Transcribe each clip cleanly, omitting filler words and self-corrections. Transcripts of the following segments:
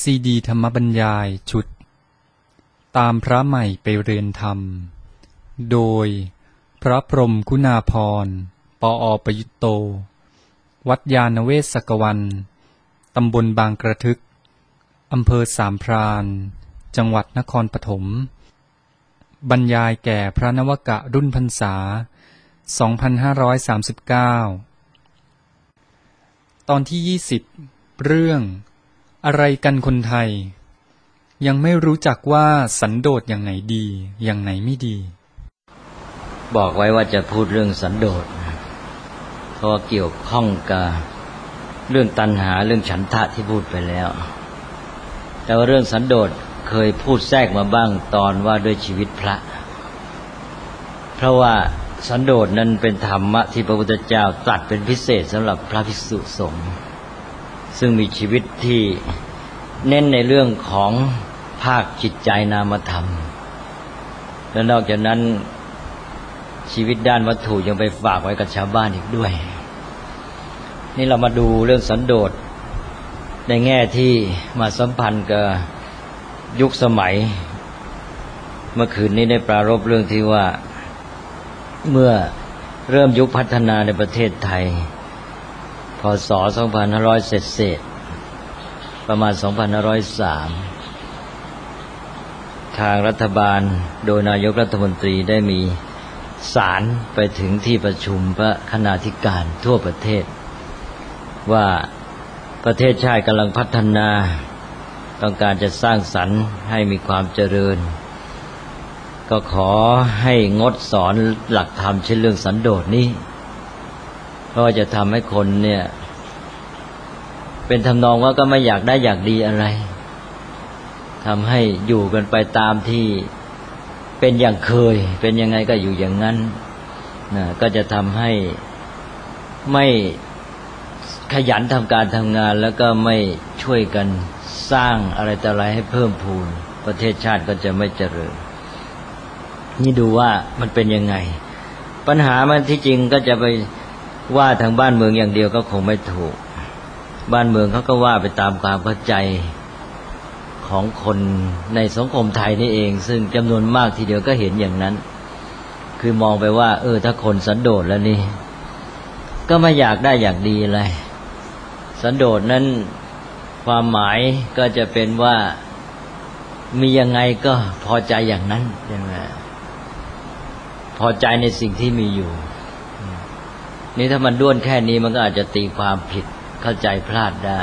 ซีดีธรรมบรรยายชุดตามพระใหม่ไปเรียนธรรมโดยพระพรหมคุณาภรณ์ ปอ.ประยุตโต วัดยานเวศกวัน ตำบลบางกระทึก อำเภอสามพราน จังหวัดนครปฐม บรรยายแก่พระนวกะรุ่นพรรษา 2539 ตอนที่ 20 เรื่องอะไรกันคนไทย ยังไม่รู้จักว่าสันโดษอย่างไหนดีอย่างไหนไม่ดีบอกไว้ว่าจะพูดเรื่องสันโดษเพราะเกี่ยวข้องกับเรื่องตัณหาเรื่องฉันทะที่พูดไปแล้วแต่ว่าเรื่องสันโดษเคยพูดแทรกมาบ้างตอนว่าด้วยชีวิตพระเพราะว่าสันโดษนั้นเป็นธรรมะที่พระพุทธเจ้าตรัสเป็นพิเศษสำหรับพระภิกษุสงฆ์ซึ่งมีชีวิตที่เน้นในเรื่องของภาคจิตใจนามธรรมและนอกจากนั้นชีวิตด้านวัตถุยังไปฝากไว้กับชาวบ้านอีกด้วยนี่เรามาดูเรื่องสันโดษในแง่ที่มาสัมพันธ์กับยุคสมัยเมื่อคืนนี้ได้ปรารภเรื่องที่ว่าเมื่อเริ่มยุคพัฒนาในประเทศไทยพ.ศ. 2500 เศษประมาณ 2503 ทางรัฐบาลโดยนายกรัฐมนตรีได้มีสารไปถึงที่ประชุมพระคณาธิการทั่วประเทศว่าประเทศชาติกำลังพัฒนาต้องการจะสร้างสรรค์ให้มีความเจริญก็ขอให้งดสอนหลักธรรมเช่นเรื่องสันโดษนี้เพราะจะทำให้คนเนี่ยเป็นทำนองว่าก็ไม่อยากได้อยากดีอะไรทำให้อยู่กันไปตามที่เป็นอย่างเคยเป็นยังไงก็อยู่อย่างนั้นนะก็จะทำให้ไม่ขยันทำการทำงานแล้วก็ไม่ช่วยกันสร้างอะไรต่ออะไรให้เพิ่มพูนประเทศชาติก็จะไม่เจริญนี่ดูว่ามันเป็นยังไงปัญหามันที่จริงก็จะไปว่าทางบ้านเมืองอย่างเดียวก็คงไม่ถูกบ้านเมืองเขาก็ว่าไปตามความเข้าใจของคนในสังคมไทยนี่เองซึ่งจำนวนมากทีเดียวก็เห็นอย่างนั้นคือมองไปว่าถ้าคนสันโดษแล้วนี่ก็ไม่อยากได้อยากดีอะไรสันโดษนั้นความหมายก็จะเป็นว่ามียังไงก็พอใจอย่างนั้นใช่ไหมพอใจในสิ่งที่มีอยู่นี่ถ้ามันด้วนแค่นี้มันก็อาจจะตีความผิดเข้าใจพลาดได้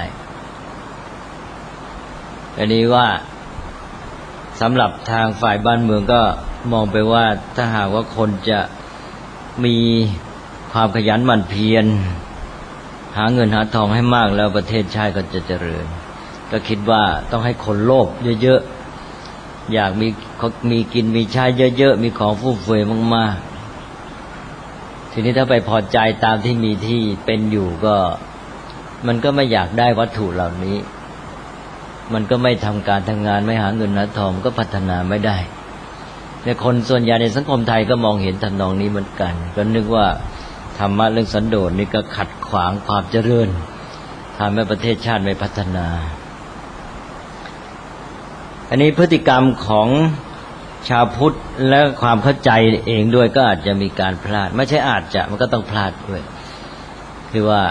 อันนี้ว่าสำหรับทางฝ่ายบ้านเมืองก็มองไปว่าถ้าหากว่าคนจะมีความขยันหมั่นเพียรหาเงินหาทองให้มากแล้วประเทศชาติก็จะเจริญก็คิดว่าต้องให้คนโลภเยอะๆอยากมีกินมีใช้เยอะๆมีของฟุ่มเฟือยมากๆทีนี้ถ้าไปพอใจตามที่มีที่เป็นอยู่ก็มันก็ไม่อยากได้วัตถุเหล่านี้มันก็ไม่ทำการทำงานไม่หาเงินหาทองก็พัฒนาไม่ได้ในคนส่วนใหญ่ในสังคมไทยก็มองเห็นทำนองนี้เหมือนกันก็นึกว่าธรรมะเรื่องสันโดษนี่ก็ขัดขวางความเจริญทำให้ประเทศชาติไม่พัฒนาอันนี้พฤติกรรมของชาวพุทธและความเข้าใจเองด้วยก็อาจจะมีการพลาดไม่ใช่อาจจะมันก็ต้องพลาดด้วยคือว่า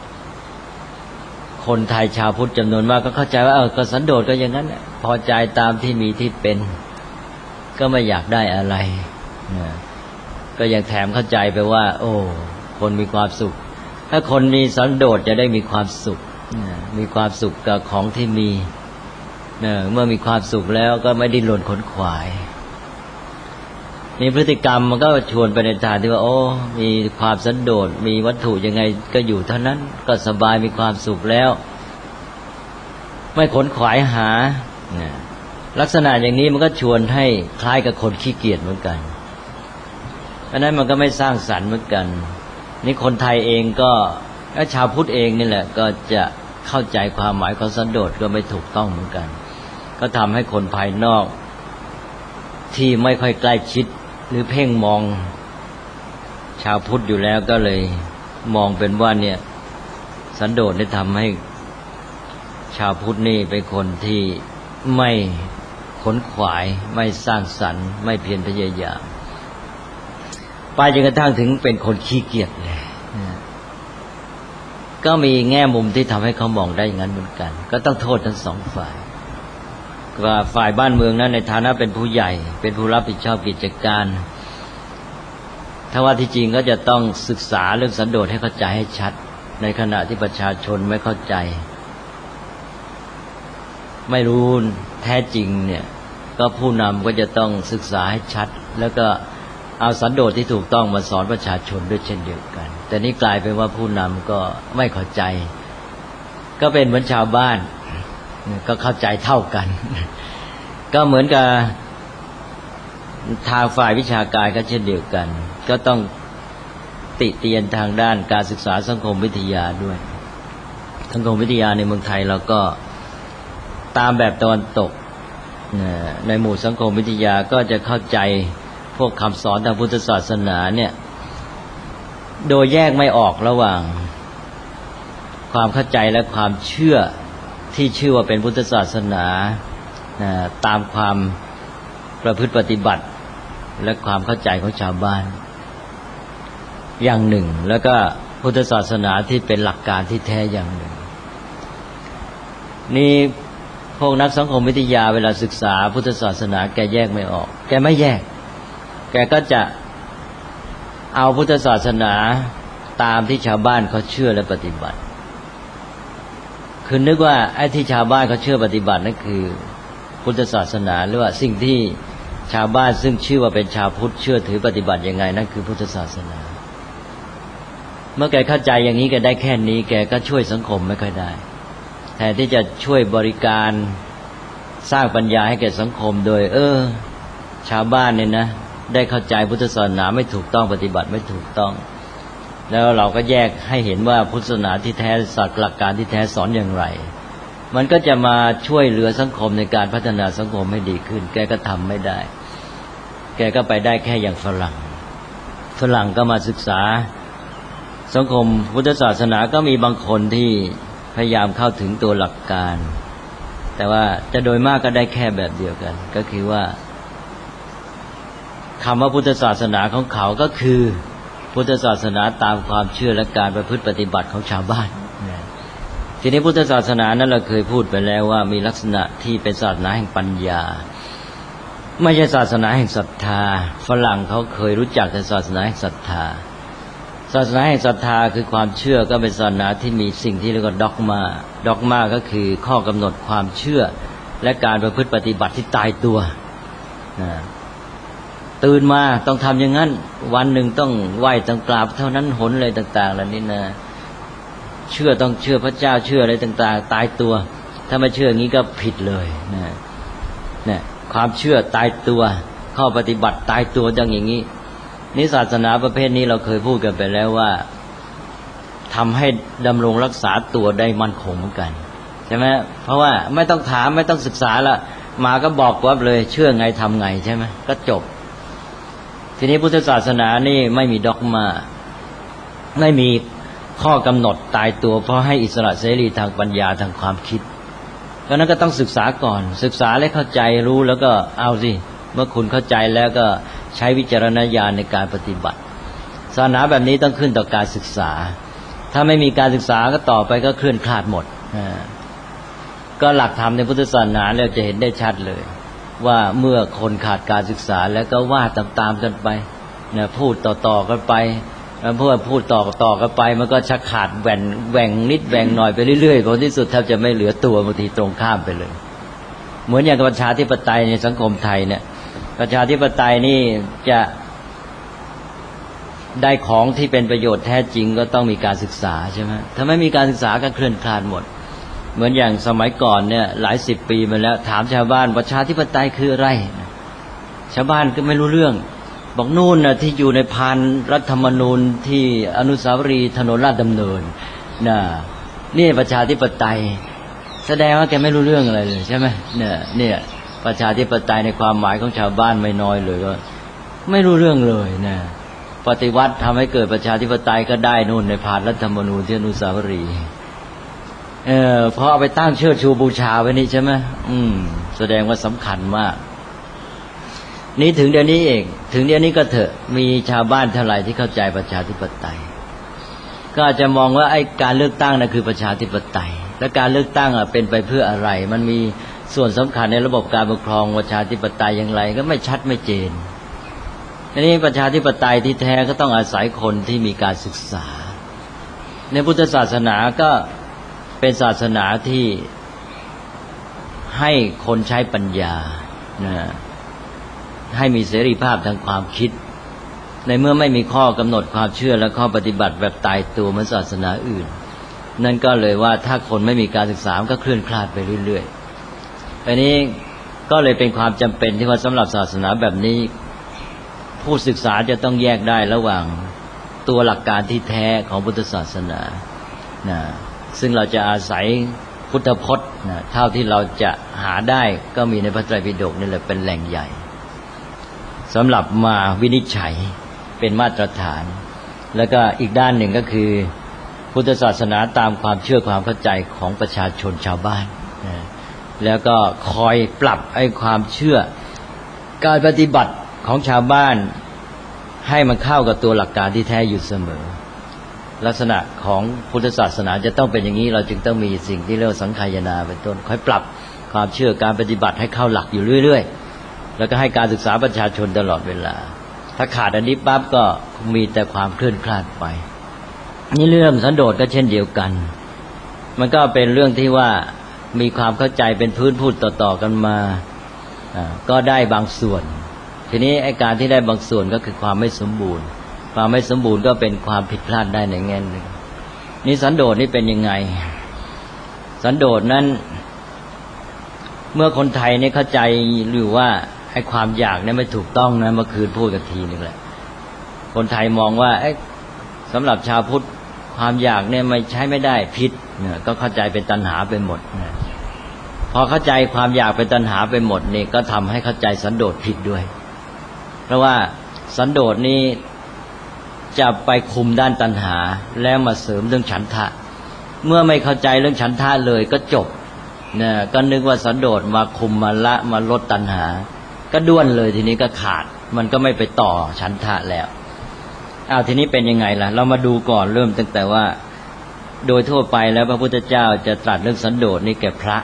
คนไทยชาวพุทธจำนวนมากก็เข้าใจว่าก็สันโดษก็อย่างนั้นพอใจตามที่มีที่เป็นก็ไม่อยากได้อะไรก็ยังแถมเข้าใจไปว่าคนมีความสุขถ้าคนมีสันโดษจะได้มีความสุขมีความสุขกับของที่มีเมื่อมีความสุขแล้วก็ไม่ดิ้นรนขนขวายนี่พฤติกรรมมันก็ชวนไปในทางที่ว่ามีความสันโดษมีวัตถุยังไงก็อยู่เท่านั้นก็สบายมีความสุขแล้วไม่ขนขวายหาลักษณะอย่างนี้มันก็ชวนให้คล้ายกับคนขี้เกียจเหมือนกันอันนั้นมันก็ไม่สร้างสรรค์เหมือนกันนี่คนไทยเองก็ชาวพุทธเองนี่แหละก็จะเข้าใจความหมายของสันโดษก็ไม่ถูกต้องเหมือนกันก็ทำให้คนภายนอกที่ไม่ค่อยใกล้ชิดหรือเพ่งมองชาวพุทธอยู่แล้วก็เลยมองเป็นว่าเนี่ยสันโดษได้ทำให้ชาวพุทธนี่เป็นคนที่ไม่ขนขวายไม่สร้างสรรค์ไม่เพียรพยายามไปจนกระทั่งถึงเป็นคนขี้เกียจเลยก็มีแง่มุมที่ทำให้เขามองได้อย่างนั้นเหมือนกันก็ต้องโทษทั้งสองฝ่ายว่าฝ่ายบ้านเมืองนั้นในฐานะเป็นผู้ใหญ่เป็นผู้รับผิดชอบกิจการถ้าว่าที่จริงก็จะต้องศึกษาเรื่องสันโดษให้เข้าใจให้ชัดในขณะที่ประชาชนไม่เข้าใจไม่รู้แท้จริงเนี่ยก็ผู้นำก็จะต้องศึกษาให้ชัดแล้วก็เอาสันโดษที่ถูกต้องมาสอนประชาชนด้วยเช่นเดียวกันแต่นี่กลายเป็นว่าผู้นำก็ไม่เข้าใจก็เป็นเหมือนชาวบ้านก็เข้าใจเท่ากันก็เหมือนกับทางฝ่ายวิชาการก็เช่นเดียวกันก็ต้องติเตียนทางด้านการศึกษาสังคมวิทยาด้วยสังคมวิทยาในเมืองไทยเราก็ตามแบบตะวันตกในหมู่สังคมวิทยาก็จะเข้าใจพวกคำสอนทางพุทธศาสนาเนี่ยโดยแยกไม่ออกระหว่างความเข้าใจและความเชื่อที่ชื่อว่าเป็นพุทธศาสนาตามความประพฤติปฏิบัติและความเข้าใจของชาวบ้านอย่างหนึ่งแล้วก็พุทธศาสนาที่เป็นหลักการที่แท้อย่างหนึ่งนี่พวกนักสังคมวิทยาเวลาศึกษาพุทธศาสนาแกแยกไม่ออกแกไม่แยกแกก็จะเอาพุทธศาสนาตามที่ชาวบ้านเขาเชื่อและปฏิบัติคือนึกว่าไอ้ที่ชาวบ้านเขาเชื่อปฏิบัตินั่นคือพุทธศาสนาหรือว่าสิ่งที่ชาวบ้านซึ่งชื่อว่าเป็นชาวพุทธเชื่อถือปฏิบัติยังไงนั่นคือพุทธศาสนาเมื่อแกเข้าใจอย่างนี้แกได้แค่นี้แกก็ช่วยสังคมไม่ค่อยได้แทนที่จะช่วยบริการสร้างปัญญาให้แก่สังคมโดยชาวบ้านเนี่ยนะได้เข้าใจพุทธศาสนาไม่ถูกต้องปฏิบัติไม่ถูกต้องแล้วเราก็แยกให้เห็นว่าพุทธศาสนาที่แท้หลักการที่แท้สอนอย่างไรมันก็จะมาช่วยเหลือสังคมในการพัฒนาสังคมให้ดีขึ้นแกก็ทำไม่ได้แกก็ไปได้แค่อย่างฝรั่งก็มาศึกษาสังคมพุทธศาสนาก็มีบางคนที่พยายามเข้าถึงตัวหลักการแต่ว่าจะโดยมากก็ได้แค่แบบเดียวกันก็คือว่าคำว่าพุทธศาสนาของเขาก็คือพุทธศาสนาตามความเชื่อและการประพฤติปฏิบัติของชาวบ้านทีนี้พุทธศาสนานั้นเราเคยพูดไปแล้วว่ามีลักษณะที่เป็นศาสนาแห่งปัญญาไม่ใช่ศาสนาแห่งศรัทธาฝรั่งเขาเคยรู้จักแต่ศาสนาแห่งศรัทธาศาสนาแห่งศรัทธาคือความเชื่อก็เป็นศาสนาที่มีสิ่งที่เรียกว่าด็อกมาก็คือข้อกำหนดความเชื่อและการประพฤติปฏิบัติที่ตายตัวตื่นมาต้องทำอย่างนั้นวันหนึ่งต้องไหว้ต้องกราบเท่านั้นหนอะไรต่างๆเหล่านี้นะเชื่อต้องเชื่อพระเจ้าเชื่ออะไรต่างๆตายตัวถ้าไม่เชื่ออย่างนี้ก็ผิดเลยนะความเชื่อตายตัวข้อปฏิบัติตายตัวอย่างนี้นี่ศาสนาประเภทนี้เราเคยพูดกันไปแล้วว่าทำให้ดำรงรักษาตัวได้มั่นคงเหมือนกันใช่ไหมเพราะว่าไม่ต้องถามไม่ต้องศึกษาละมาก็บอกว่าเลยเชื่อไงทำไงใช่ไหมก็จบทีนี้พุทธศาสนานี่ไม่มีด็อกมาไม่มีข้อกำหนดตายตัวเพราะให้อิสระเสรีทางปัญญาทางความคิดเพราะนั้นก็ต้องศึกษาก่อนศึกษาและเข้าใจรู้แล้วก็เอาสิเมื่อคุณเข้าใจแล้วก็ใช้วิจารณญาณในการปฏิบัติศาสนาแบบนี้ต้องขึ้นต่อการศึกษาถ้าไม่มีการศึกษาก็ต่อไปก็เคลื่อนคลาดหมดก็หลักธรรมในพุทธศาสนาเราจะเห็นได้ชัดเลยว่าเมื่อคนขาดการศึกษาแล้วก็ว่าตามๆกันไปนะพูดต่อๆกันไปเพื่อพูดต่อกันไปมันก็ชักขาดแหว่งนิดแหว่งหน่อยไปเรื่อยๆผลที่สุดแทบจะไม่เหลือตัวบางทีตรงข้ามไปเลยเหมือนอย่างประชาธิปไตยในสังคมไทยเนี่ยประชาธิปไตยนี่จะได้ของที่เป็นประโยชน์แท้จริงก็ต้องมีการศึกษาใช่ไหมถ้าไม่มีการศึกษาก็เคลื่อนคลาดหมดเหมือนอย่างสมัยก่อนเนี่ยหลายสิบปีมาแล้วถามชาวบ้านประชาธิปไตยคืออะไรชาวบ้านก็ไม่รู้เรื่องบอกนู่นนะที่อยู่ในพานรัฐธรรมนูญที่อนุสาวรีย์ถนนราชดำเนินนี่ประชาธิปไตยแสดงว่าแกไม่รู้เรื่องอะไรเลยใช่ไหมเนี่ยประชาธิปไตยในความหมายของชาวบ้านไม่น้อยเลยก็ไม่รู้เรื่องเลยนะปฏิวัติทำให้เกิดประชาธิปไตยก็ได้นู่นในพานรัฐธรรมนูญที่อนุสาวรีย์พอเอาไปตั้งเชิดชูบูชาไว้นี่ใช่ไหมแสดงว่าสำคัญมากนี่ถึงเดี๋ยวนี้เองถึงเดี๋ยวนี้ก็เถอะมีชาวบ้านเท่าไหร่ที่เข้าใจประชาธิปไตยก็อาจจะมองว่าไอ้การเลือกตั้งน่ะคือประชาธิปไตยและการเลือกตั้งเป็นไปเพื่ออะไรมันมีส่วนสำคัญในระบบการปกครองประชาธิปไตยอย่างไรก็ไม่ชัดไม่เจนทีนี้ประชาธิปไตยที่แท้ก็ต้องอาศัยคนที่มีการศึกษาในพุทธศาสนาก็เป็นศาสนาที่ให้คนใช้ปัญญาให้มีเสรีภาพทางความคิดในเมื่อไม่มีข้อกำหนดความเชื่อและข้อปฏิบัติแบบตายตัวเหมือนศาสนาอื่นนั่นก็เลยว่าถ้าคนไม่มีการศึกษาก็เคลื่อนคลาดไปเรื่อยๆอันนี้ก็เลยเป็นความจำเป็นที่ว่าสำหรับศาสนาแบบนี้ผู้ศึกษาจะต้องแยกได้ระหว่างตัวหลักการที่แท้ของพุทธศาสนาซึ่งเราจะอาศัยพุทธพจน์เท่าที่เราจะหาได้ก็มีในพระไตรปิฎกนี่แหละเป็นแหล่งใหญ่สำหรับมาวินิจฉัยเป็นมาตรฐานแล้วก็อีกด้านหนึ่งก็คือพุทธศาสนาตามความเชื่อความเข้าใจของประชาชนชาวบ้านแล้วก็คอยปรับไอ้ความเชื่อการปฏิบัติของชาวบ้านให้มันเข้ากับตัวหลักการที่แท้อยู่เสมอลักษณะของพุทธศาสนาจะต้องเป็นอย่างนี้เราจึงต้องมีสิ่งที่เรียกว่าสังฆายนาเป็นต้นคอยปรับความเชื่อการปฏิบัติให้เข้าหลักอยู่เรื่อยๆแล้วก็ให้การศึกษาประชาชนตลอดเวลาถ้าขาดอันนี้ปั๊บก็มีแต่ความเคลื่อนคลาดไปนี่เรื่องสันโดษก็เช่นเดียวกันมันก็เป็นเรื่องที่ว่ามีความเข้าใจเป็นพื้นพูดต่อๆกันมาก็ได้บางส่วนทีนี้ไอ้การที่ได้บางส่วนก็คือความไม่สมบูรณ์ความไม่สมบูรณ์ก็เป็นความผิดพลาดได้ในแง่นึงนี่สันโดษนี่เป็นยังไงสันโดษนั้นเมื่อคนไทยนี่เข้าใจหรือว่าไอ้ความอยากเนี่ยไม่ถูกต้องนะเมื่อคืนพูดกันทีนึงแหละคนไทยมองว่าสำหรับชาวพุทธความอยากเนี่ยไม่ใช้ไม่ได้ผิดเนี่ยก็เข้าใจเป็นตัณหาไปหมดนะพอเข้าใจความอยากเป็นตัณหาไปหมดนี่ก็ทำให้เข้าใจสันโดษผิดด้วยเพราะว่าสันโดษนี้จะไปคุมด้านตัณหาแล้วมาเสริมเรื่องฉันทะเมื่อไม่เข้าใจเรื่องฉันทะเลยก็จบเนี่ยก็นึกว่าสันโดษมาคุมมาละมาลดตัณหาก็ด้วนเลยทีนี้ก็ขาดมันก็ไม่ไปต่อฉันทะแล้วทีนี้เป็นยังไงล่ะเรามาดูก่อนเริ่มตั้งแต่ว่าโดยทั่วไปแล้วพระพุทธเจ้าจะตรัสเรื่องสันโดษนี่แก่พระ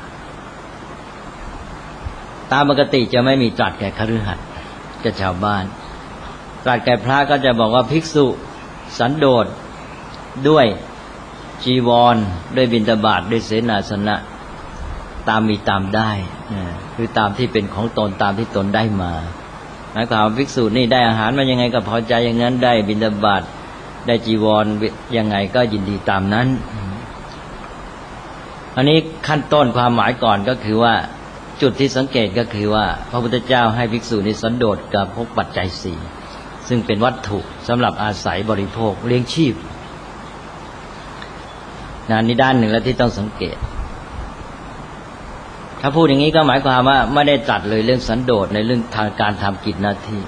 ตามปกติจะไม่มีตรัสแก่คฤหัสถ์แก่ชาวบ้านตรัสแก่พระก็จะบอกว่าภิกษุสันโดษด้วยจีวรด้วยบิณฑบาตด้วยเสนาสนะตามมีตามได้คือตามที่เป็นของตนตามที่ตนได้มาหมายความว่าภิกษุนี่ได้อาหารมายังไงก็พอใจอย่างนั้นได้บิณฑบาตได้จีวรยังไงก็ยินดีตามนั้นอันนี้ขั้นต้นความหมายก่อนก็คือว่าจุดที่สังเกตก็คือว่าพระพุทธเจ้าให้ภิกษุนี่สันโดษกับพวกปัจจัยสี่ซึ่งเป็นวัตถุสำหรับอาศัยบริโภคเลี้ยงชีพนี่ด้านหนึ่งแล้วที่ต้องสังเกตถ้าพูดอย่างนี้ก็หมายความว่าไม่ได้ตรัสเลยเรื่องสันโดษในเรื่องทางการทำกิจหน้าที่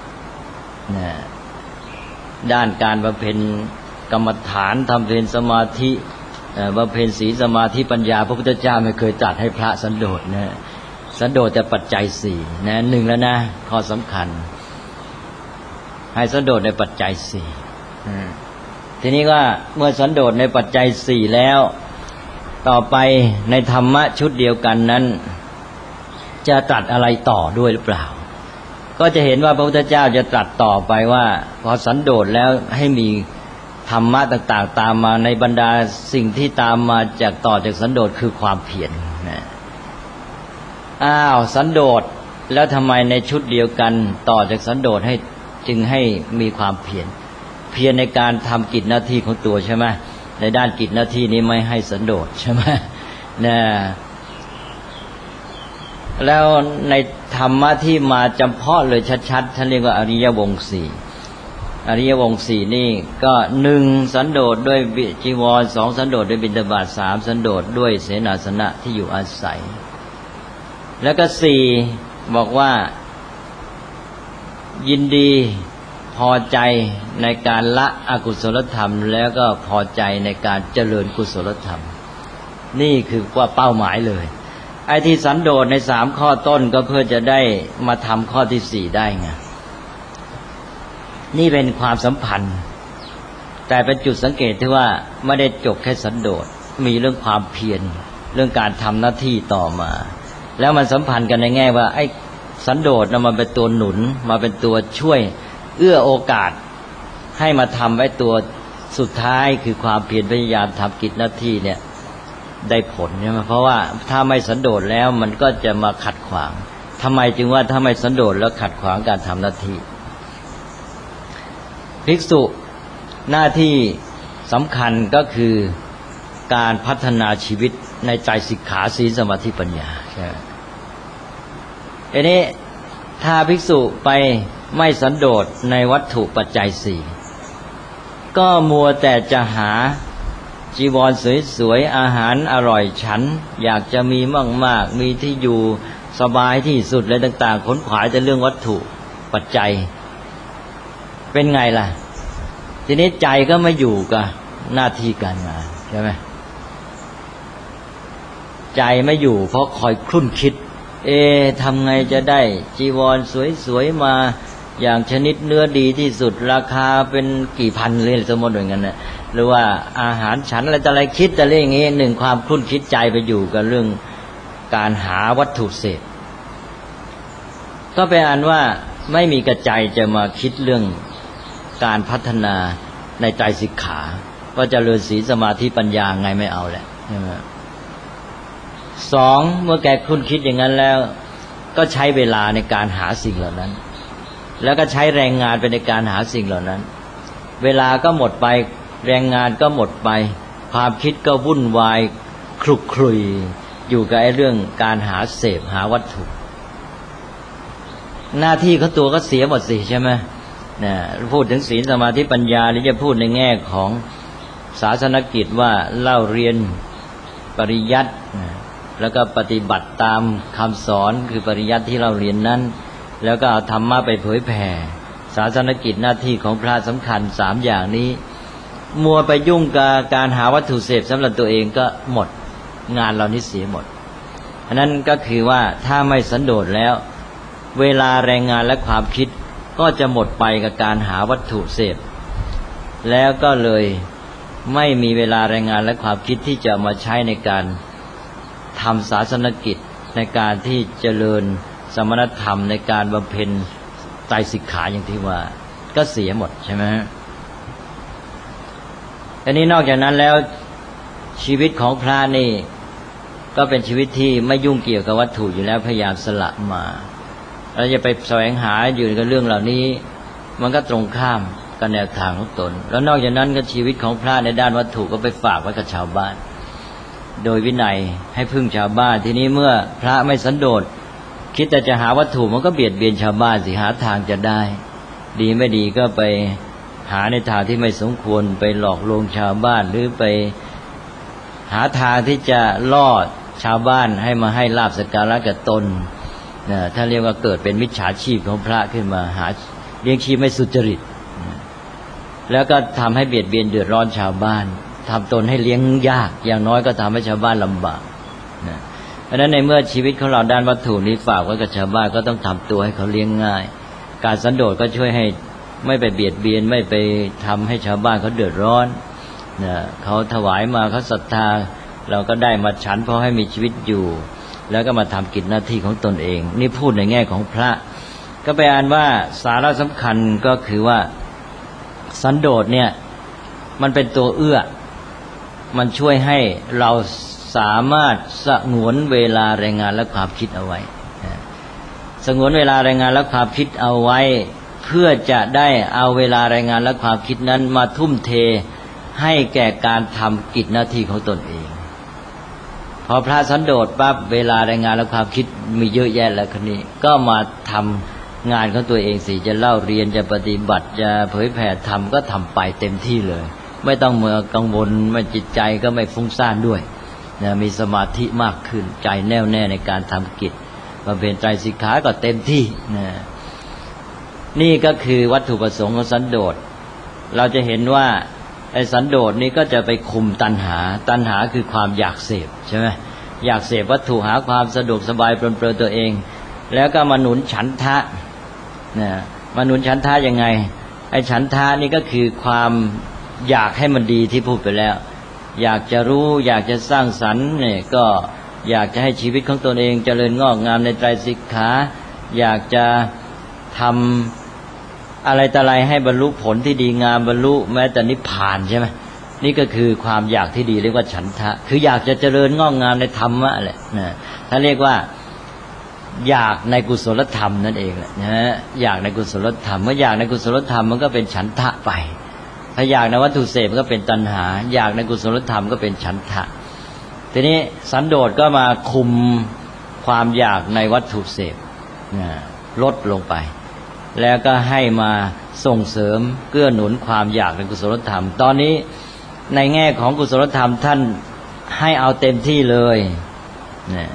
ด้านการบำเพ็ญกรรมฐานทำเพลสมาธิบำเพ็ญศีลสมาธิปัญญาพระพุทธเจ้าไม่เคยตรัสให้พระสันโดษสันโดษแต่ปัจจัยสี่หนึ่งแล้วนะข้อสำคัญให้สันโดษในปัจจัยสี่ทีนี้ว่าเมื่อสันโดษในปัจจัยสี่แล้วต่อไปในธรรมะชุดเดียวกันนั้นจะตรัสอะไรต่อด้วยหรือเปล่าก็จะเห็นว่าพระพุทธเจ้าจะตรัสต่อไปว่าพอสันโดษแล้วให้มีธรรมะต่างๆตามมาในบรรดาสิ่งที่ตามมาจากต่อจากสันโดษคือความเพียรสันโดษแล้วทำไมในชุดเดียวกันต่อจากสันโดษให้จึงให้มีความเพียรในการทำกิจหน้าที่ของตัวใช่ไหมในด้านกิจหน้าที่นี้ไม่ให้สันโดษใช่ไหมแล้วในธรรมะที่มาจำเพาะเลยชัดๆท่านเรียกว่าอริยวงค์สี่อริยวงค์สี่นี่ก็หนึ่งสันโดษด้วยจีวรสองสันโดษด้วยบิณฑบาตสามสันโดษด้วยเสนาสนะที่อยู่อาศัยแล้วก็สี่บอกว่ายินดีพอใจในการละอกุศลธรรมแล้วก็พอใจในการเจริญกุศลธรรมนี่คือว่าเป้าหมายเลยไอ้ที่สันโดษใน3ข้อต้นก็เพื่อจะได้มาทำข้อที่4ได้ไงนี่เป็นความสัมพันธ์แต่เป็นจุดสังเกตที่ว่าไม่ได้จบแค่สันโดษมีเรื่องความเพียรเรื่องการทำหน้าที่ต่อมาแล้วมันสัมพันธ์กันในแง่ว่าไอ้สันโดษมันเป็นตัวหนุนมาเป็นตัวช่วยเอื้อโอกาสให้มาทำไอ้ตัวสุดท้ายคือความเพียรพยายามทำกิจหน้าที่เนี่ยได้ผลใช่ไหมเพราะว่าถ้าไม่สันโดษแล้วมันก็จะมาขัดขวางทำไมจึงว่าถ้าไม่สันโดษแล้วขัดขวางการทำหน้าที่ภิกษุหน้าที่สำคัญก็คือการพัฒนาชีวิตในใจสิกขาศีลสมาธิปัญญาใช่ไหมอันนี้ถ้าภิกษุไปไม่สันโดษในวัตถุปัจจัย4ก็มัวแต่จะหาจีวรสวยๆอาหารอร่อยฉันอยากจะมีมากๆมีที่อยู่สบายที่สุดอะไรต่างๆขนขวายแต่เรื่องวัตถุปัจจัยเป็นไงล่ะทีนี้ใจก็ไม่อยู่กับหน้าที่การงานใช่ไหมใจไม่อยู่เพราะคอยครุ่นคิดทำไงจะได้จีวรสวยๆมาอย่างชนิดเนื้อดีที่สุดราคาเป็นกี่พันเลยสมมติอย่างนั้นนะหรือว่าอาหารฉันอะไรแต่อะไรคิดแต่เรื่องอย่างนี้หนึ่งความครุ่นคิดใจไปอยู่กับเรื่องการหาวัตถุเสพก็เป็นอันว่าไม่มีกระใจจะมาคิดเรื่องการพัฒนาในใจสิกขาว่าจะเจริญศีลสมาธิปัญญาไงไม่เอาแหละใช่ไหม2เมื่อแกคุ้นคิดอย่างนั้นแล้วก็ใช้เวลาในการหาสิ่งเหล่านั้นแล้วก็ใช้แรงงานไปในการหาสิ่งเหล่านั้นเวลาก็หมดไปแรงงานก็หมดไปความคิดก็วุ่นวายคลุกคลุยอยู่กับไอ้เรื่องการหาเสพหาวัตถุหน้าที่เขาตัวก็เสียหมดสิใช่ไหมเนี่ยพูดถึงศีลสมาธิปัญญาหรือจะพูดในแง่ของศาสนกิจว่าเล่าเรียนปริยัติแล้วก็ปฏิบัติตามคำสอนคือปริยัติที่เราเรียนนั้นแล้วก็เอาธรรมะไปเผยแผ่ศาสนกิจหน้าที่ของพระสำคัญ3อย่างนี้มัวไปยุ่งกับการหาวัตถุเสพสำหรับตัวเองก็หมดงานเรานี้เสียหมดอันนั้นก็คือว่าถ้าไม่สันโดษแล้วเวลาแรงงานและความคิดก็จะหมดไปกับการหาวัตถุเสพแล้วก็เลยไม่มีเวลาแรงงานและความคิดที่จะมาใช้ในการทำศาสนกิจในการที่เจริญสมณธรรมในการบำเพ็ญไตรสิกขาอย่างที่ว่าก็เสียหมดใช่ไหมอันนี้นอกจากนั้นแล้วชีวิตของพระนี่ก็เป็นชีวิตที่ไม่ยุ่งเกี่ยวกับวัตถุอยู่แล้วพยายามสละมาแล้วจะไปแสวงหาอยู่กับเรื่องเหล่านี้มันก็ตรงข้ามกับแนวทางของตนแล้วนอกจากนั้นก็ชีวิตของพระในด้านวัตถุก็ไปฝากไว้กับชาวบ้านโดยวินัยให้พึ่งชาวบ้านทีนี้เมื่อพระไม่สันโดษคิดแต่จะหาวัตถุมันก็เบียดเบียนชาวบ้านสิหาทางจะได้ดีไม่ดีก็ไปหาในทางที่ไม่สมควรไปหลอกลวงชาวบ้านหรือไปหาทางที่จะล่อชาวบ้านให้มาให้ลาภสักการะกับตนถ้าเรียกว่าเกิดเป็นมิจฉาชีพของพระขึ้นมาหาเลี้ยงชีพไม่สุจริตแล้วก็ทำให้เบียดเบียนเดือดร้อนชาวบ้านทำตนให้เลี้ยงยากอย่างน้อยก็ทำให้ชาวบ้านลำบากเพราะฉะนั้นในเมื่อชีวิตของเราด้านวัตถุนี้ฝากไว้กับชาวบ้านก็ต้องทำตัวให้เขาเลี้ยงง่ายการสันโดษก็ช่วยให้ไม่ไปเบียดเบียนไม่ไปทำให้ชาวบ้านเขาเดือดร้อนเขาถวายมาเขาศรัทธาเราก็ได้มาฉันเพราะให้มีชีวิตอยู่แล้วก็มาทำกิจหน้าที่ของตนเองนี่พูดในแง่ของพระก็ไปอ่านว่าสาระสำคัญก็คือว่าสันโดษเนี่ยมันเป็นตัวเอื้อมันช่วยให้เราสามารถสงวนเวลาแรงงานและความคิดเอาไว้สงวนเวลาแรงงานและความคิดเอาไว้เพื่อจะได้เอาเวลาแรงงานและความคิดนั้นมาทุ่มเทให้แก่การทำกิจหน้าที่ของตนเองพอพระสันโดษปั๊บเวลาแรงงานและความคิดมีเยอะแยะแล้วคนนี้ก็มาทำงานของตัวเองสิจะเล่าเรียนจะปฏิบัติจะเผยแผ่ธรรมก็ทำไปเต็มที่เลยไม่ต้องเมื่อกังวลไม่จิตใจก็ไม่ฟุ้งซ่านด้วยมีสมาธิมากขึ้นใจแน่วแน่ในการทำกิจบำเพ็ญไตรสิกขาก็เต็มที่นี่ก็คือวัตถุประสงค์ของสันโดษเราจะเห็นว่าไอ้สันโดษนี้ก็จะไปคุมตัณหาตัณหาคือความอยากเสพใช่ไหมอยากเสพวัตถุหาความสะดวกสบายปรนเปรอตัวเองแล้วก็มาหนุนฉันทะนะมาหนุนฉันทะยังไงไอ้ฉันทะนี่ก็คือความอยากให้มันดีที่พูดไปแล้วอยากจะรู้อยากจะสร้างสรรค์เนี่ยก็อยากจะให้ชีวิตของตนเองเจริญงอกงามในไตรสิกขาอยากจะทำอะไรต่ออะไรให้บรรลุผลที่ดีงามบรรลุแม้แต่นิพพานใช่ไหมนี่ก็คือความอยากที่ดีเรียกว่าฉันทะคืออยากจะเจริญงอกงามในธรรมะแหละนะถ้าเรียกว่าอยากในกุศลธรรมนั่นเองแหละนะอยากในกุศลธรรมเมื่ออยากในกุศลธรรมมันก็เป็นฉันทะไปถ้าอยากในวัตถุเสพก็เป็นตัณหาอยากในกุศลธรรมก็เป็นฉันทะทีนี้สันโดษก็มาคุมความอยากในวัตถุเสพลดลงไปแล้วก็ให้มาส่งเสริมเกื้อหนุนความอยากในกุศลธรรมตอนนี้ในแง่ของกุศลธรรมท่านให้เอาเต็มที่เลยนะ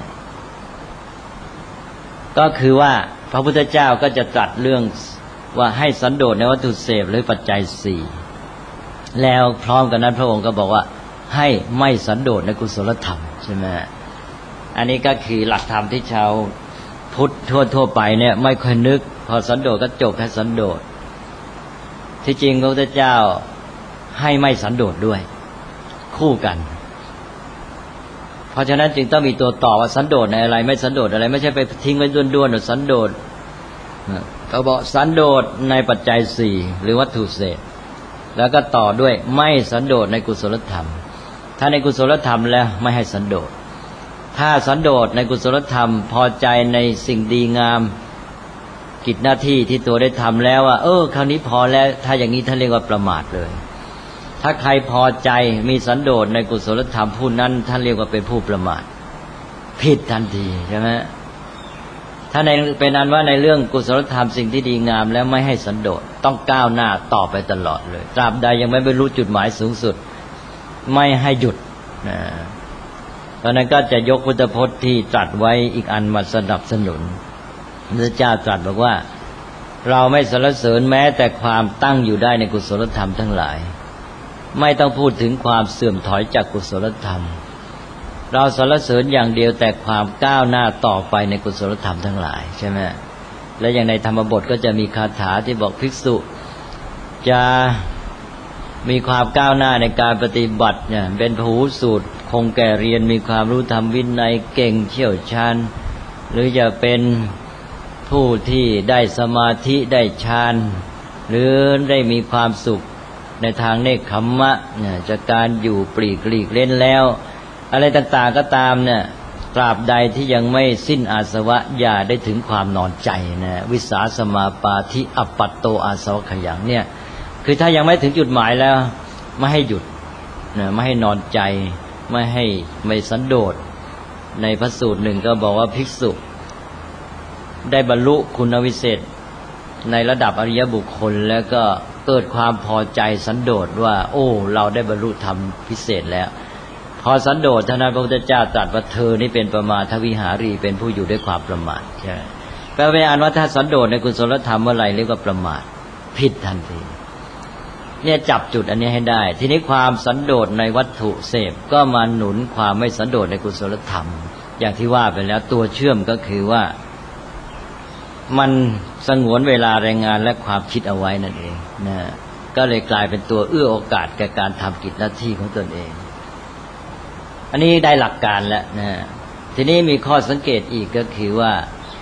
ก็คือว่าพระพุทธเจ้าก็จะตรัสเรื่องว่าให้สันโดษในวัตถุเสพหรือปัจจัยสี่แล้วพร้อมกันนั้นพระองค์ก็บอกว่าให้ไม่สันโดษในกุศลธรรมใช่ไหมอันนี้ก็คือหลักธรรมที่ชาวพุทธทั่วไปเนี่ยไม่ค่อยนึกพอสันโดษก็จบแค่สันโดษที่จริงพระพุทธเจ้าให้ไม่สันโดษด้วยคู่กันเพราะฉะนั้นจึงต้องมีตัวต่อว่าสันโดษในอะไรไม่สันโดษอะไรไม่ใช่ไปทิ้งไว้ด้วนๆสันโดษเขาบอกสันโดษในปัจจัยสี่หรือวัตถุเสพแล้วก็ต่อด้วยไม่สันโดษในกุศลธรรมถ้าในกุศลธรรมแล้วไม่ให้สันโดษถ้าสันโดษในกุศลธรรมพอใจในสิ่งดีงามกิจหน้าที่ที่ตัวได้ทำแล้วว่าคราวนี้พอแล้วถ้าอย่างนี้ท่านเรียกว่าประมาทเลยถ้าใครพอใจมีสันโดษในกุศลธรรมผู้นั้นท่านเรียกว่าเป็นผู้ประมาทผิดทันทีใช่ไหมถ้าในเป็นอันว่าในเรื่องกุศลธรรมสิ่งที่ดีงามแล้วไม่ให้สันโดษต้องก้าวหน้าต่อไปตลอดเลยตราบใดยังไม่บรรลุจุดหมายสูงสุดไม่ให้หยุดตอนนั้นก็จะยกพุทธพจน์ที่ตรัสไว้อีกอันมาสนับสนุนพระเจ้าตรัสบอกว่าเราไม่สรรเสริญแม้แต่ความตั้งอยู่ได้ในกุศลธรรมทั้งหลายไม่ต้องพูดถึงความเสื่อมถอยจากกุศลธรรมเราสรรเสริญอย่างเดียวแต่ความก้าวหน้าต่อไปในกุศลธรรมทั้งหลายใช่ไหมและอย่างในธรรมบทก็จะมีคาถาที่บอกภิกษุจะมีความก้าวหน้าในการปฏิบัติเนี่ยเป็นพหูสูตรคงแก่เรียนมีความรู้ธรรมวินัยเก่งเชี่ยวชาญหรือจะเป็นผู้ที่ได้สมาธิได้ฌานหรือได้มีความสุขในทางเนกขัมมะเนี่ยจากการอยู่ปลีกหลีกเล่นแล้วอะไรต่างๆก็ตามเนี่ยตราบใดที่ยังไม่สิ้นอาสวะอย่าได้ถึงความนอนใจนะวิสาสมาปาธิอัปปัตโตอาสวะขยังเนี่ยคือถ้ายังไม่ถึงจุดหมายแล้วไม่ให้หยุดนะไม่ให้นอนใจไม่สันโดษในพระสูตรหนึ่งก็บอกว่าภิกษุได้บรรลุคุณวิเศษในระดับอริยบุคคลแล้วก็เกิดความพอใจสันโดษว่าเราได้บรรลุธรรมพิเศษแล้วพอสันโดษท่านพระพุทธเจ้าตรัสว่าเธอนี่เป็นประมาทวิหารีเป็นผู้อยู่ด้วยความประมาทใช่แปลว่าว่าถ้าสันโดษในกุศลธรรมเมื่อไหร่เรียกว่าประมาทผิดทันทีเนี่ยจับจุดอันนี้ให้ได้ทีนี้ความสันโดษในวัตถุเสพก็มาหนุนความไม่สันโดษในกุศลธรรมอย่างที่ว่าไปแล้วตัวเชื่อมก็คือว่ามันสงวนเวลาแรงงานและความคิดเอาไว้นั่นเองนะก็เลยกลายเป็นตัวเอื้อโอกาสแก่การทำกิจหน้าที่ของตนเองอันนี้ได้หลักการแล้วนะทีนี้มีข้อสังเกตอีกก็คือว่า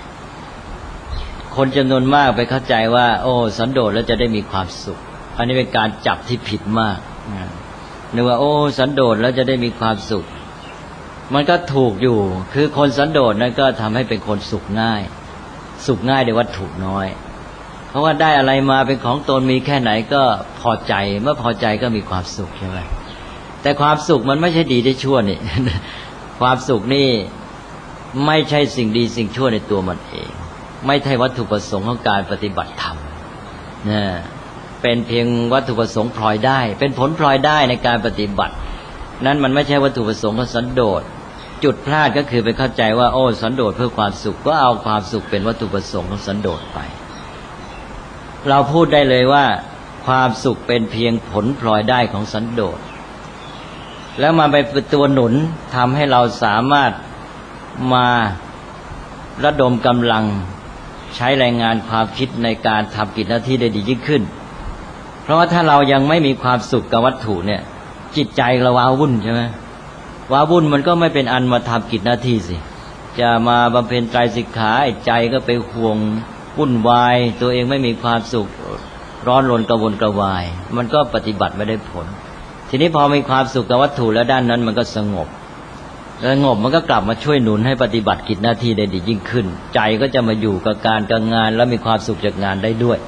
คนจำนวนมากไปเข้าใจว่าสันโดษแล้วจะได้มีความสุขอันนี้เป็นการจับที่ผิดมากนึกว่าสันโดษแล้วจะได้มีความสุขมันก็ถูกอยู่คือคนสันโดษนั้นก็ทำให้เป็นคนสุขง่ายด้วยวัตถุน้อยเพราะว่าได้อะไรมาเป็นของตนมีแค่ไหนก็พอใจเมื่อพอใจก็มีความสุขใช่ไหมแต่ความสุขมันไม่ใช่ดีได้ชั่วนี่ ความสุขนี่ไม่ใช่สิ่งดีสิ่งชั่วในตัวมันเองไม่ใช่วัตถุประสงค์ของการปฏิบัติธรรมนะเป็นเพียงวัตถุประสงค์พลอยได้เป็นผลพลอยได้ในการปฏิบัตินั้นมันไม่ใช่วัตถุประสงค์ของสันโดษจุดพลาดก็คือไปเข้าใจว่าสันโดษเพื่อความสุขก็เอาความสุขเป็นวัตถุประสงค์ของสันโดษไปเราพูดได้เลยว่าความสุขเป็นเพียงผลพลอยได้ของสันโดษแล้วมาเป็นตัวหนุนทำให้เราสามารถมาระดมกำลังใช้แรงงานความคิดในการทำกิจหน้าที่ได้ดียิ่งขึ้นเพราะว่าถ้าเรายังไม่มีความสุขกับวัตถุเนี่ยจิตใจเราว้าวุ่นใช่ไหมว้าวุ่นมันก็ไม่เป็นอันมาทำกิจหน้าที่สิจะมาบำเพ็ญไตรสิกขาใจก็ไปห่วงวุ่นวายตัวเองไม่มีความสุขร้อนรนกระวนกระวายมันก็ปฏิบัติไม่ได้ผลทีนี้พอมีความสุขกับวัตถุแล้วด้านนั้นมันก็สงบมันก็กลับมาช่วยหนุนให้ปฏิบัติกิจหน้าที่ได้ดียิ่งขึ้นใจก็จะมาอยู่กับการกับงานแล้วมีความสุขจากงานได้ด้วย